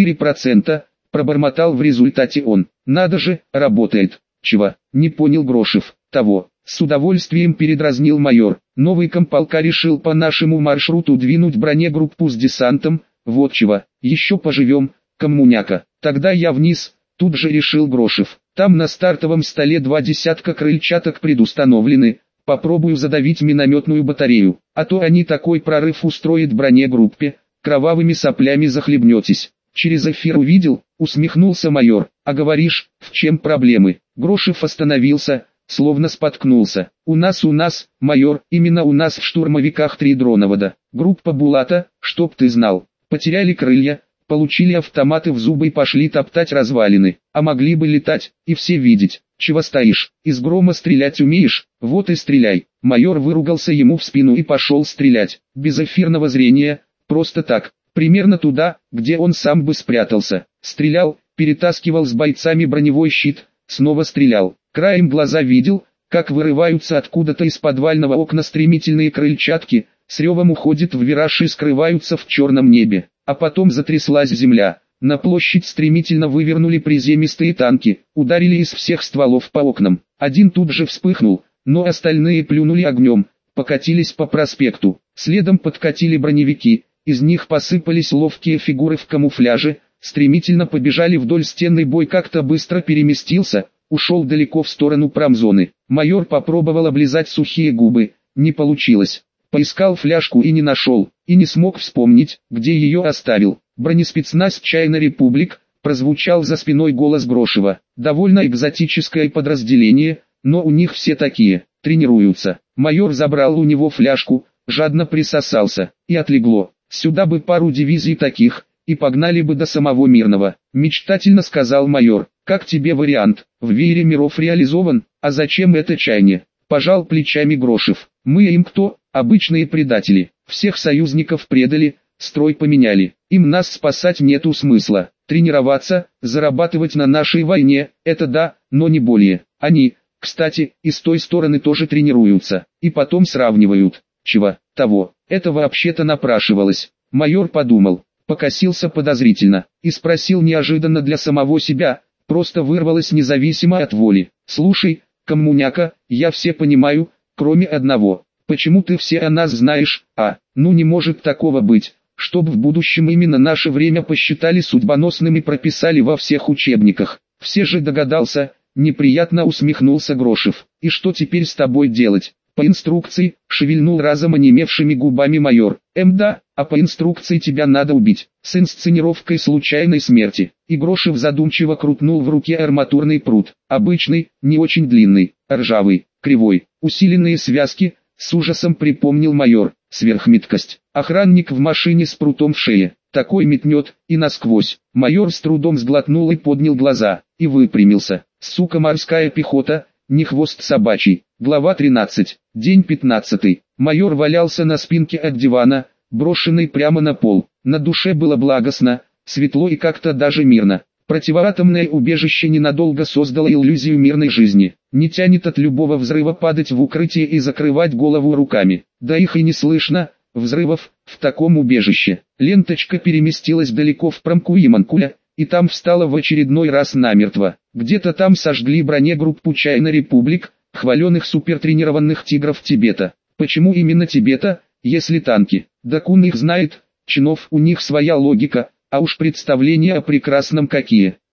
4%, пробормотал в результате он. Надо же, работает. Чего? Не понял Грошев. Того. С удовольствием передразнил майор. Новый комполка решил по нашему маршруту двинуть бронегруппу с десантом. Вот чего. Еще поживем, коммуняка. Тогда я вниз, тут же решил Грошев. Там на стартовом столе 2 десятка крыльчаток предустановлены. Попробую задавить минометную батарею. А то они такой прорыв устроят бронегруппе. Кровавыми соплями захлебнетесь. Через эфир увидел, усмехнулся майор. А говоришь, в чем проблемы? Грошев остановился, словно споткнулся. У нас, майор, именно у нас в штурмовиках 3 дроновода. Группа Булата, чтоб ты знал. Потеряли крылья, получили автоматы в зубы и пошли топтать развалины. А могли бы летать, и все видеть. Чего стоишь? Из Грома стрелять умеешь? Вот и стреляй. Майор выругался ему в спину и пошел стрелять. Без эфирного зрения, просто так. Примерно туда, где он сам бы спрятался. Стрелял, перетаскивал с бойцами броневой щит, снова стрелял. Краем глаза видел, как вырываются откуда-то из подвального окна стремительные крыльчатки, с ревом уходят в вираж и скрываются в черном небе. А потом затряслась земля. На площадь стремительно вывернули приземистые танки, ударили из всех стволов по окнам. Один тут же вспыхнул, но остальные плюнули огнем, покатились по проспекту. Следом подкатили броневики, из них посыпались ловкие фигуры в камуфляже, стремительно побежали вдоль стены, бой как-то быстро переместился, ушел далеко в сторону промзоны. Майор попробовал облизать сухие губы, не получилось. Поискал фляжку и не нашел, и не смог вспомнить, где ее оставил. Бронеспецназ Чайна Републик, прозвучал за спиной голос Грошева. Довольно экзотическое подразделение, но у них все такие, тренируются. Майор забрал у него фляжку, жадно присосался, и отлегло. Сюда бы пару дивизий таких, и погнали бы до самого Мирного. Мечтательно сказал майор. Как тебе вариант? В веере миров реализован, а зачем это Чайне? Пожал плечами Грошев. Мы им кто? Обычные предатели. Всех союзников предали, строй поменяли. Им нас спасать нету смысла. Тренироваться, зарабатывать на нашей войне, это да, но не более. Они, кстати, и с той стороны тоже тренируются. И потом сравнивают. Чего? Того. Это вообще-то напрашивалось. Майор подумал, покосился подозрительно и спросил неожиданно для самого себя, просто вырвалось независимо от воли. Слушай, коммуняка, я все понимаю, кроме одного. Почему ты все о нас знаешь? Ну не может такого быть, чтоб в будущем именно наше время посчитали судьбоносным и прописали во всех учебниках. Все же догадался, неприятно усмехнулся Грошев. И что теперь с тобой делать? По инструкции, шевельнул разом онемевшими губами майор. Да, а по инструкции тебя надо убить, с инсценировкой случайной смерти. И Грошев задумчиво крутнул в руке арматурный прут. Обычный, не очень длинный, ржавый, кривой, усиленные связки, с ужасом припомнил майор. Сверхметкость. Охранник в машине с прутом в шее. Такой метнет, и насквозь. Майор с трудом сглотнул и поднял глаза, и выпрямился. Сука, морская пехота, не хвост собачий. Глава 13. День 15. Майор валялся на спинке от дивана, брошенный прямо на пол. На душе было благостно, светло и как-то даже мирно. Противоатомное убежище ненадолго создало иллюзию мирной жизни. Не тянет от любого взрыва падать в укрытие и закрывать голову руками. Да их и не слышно, взрывов, в таком убежище. Ленточка переместилась далеко в промку Яманкуля, и там встала в очередной раз намертво. Где-то там сожгли бронегруппу Чайна Републик, хваленых супертренированных тигров Тибета. Почему именно Тибета, если танки? Да Кун их знает, чинов у них своя логика, а уж представления о прекрасном какие.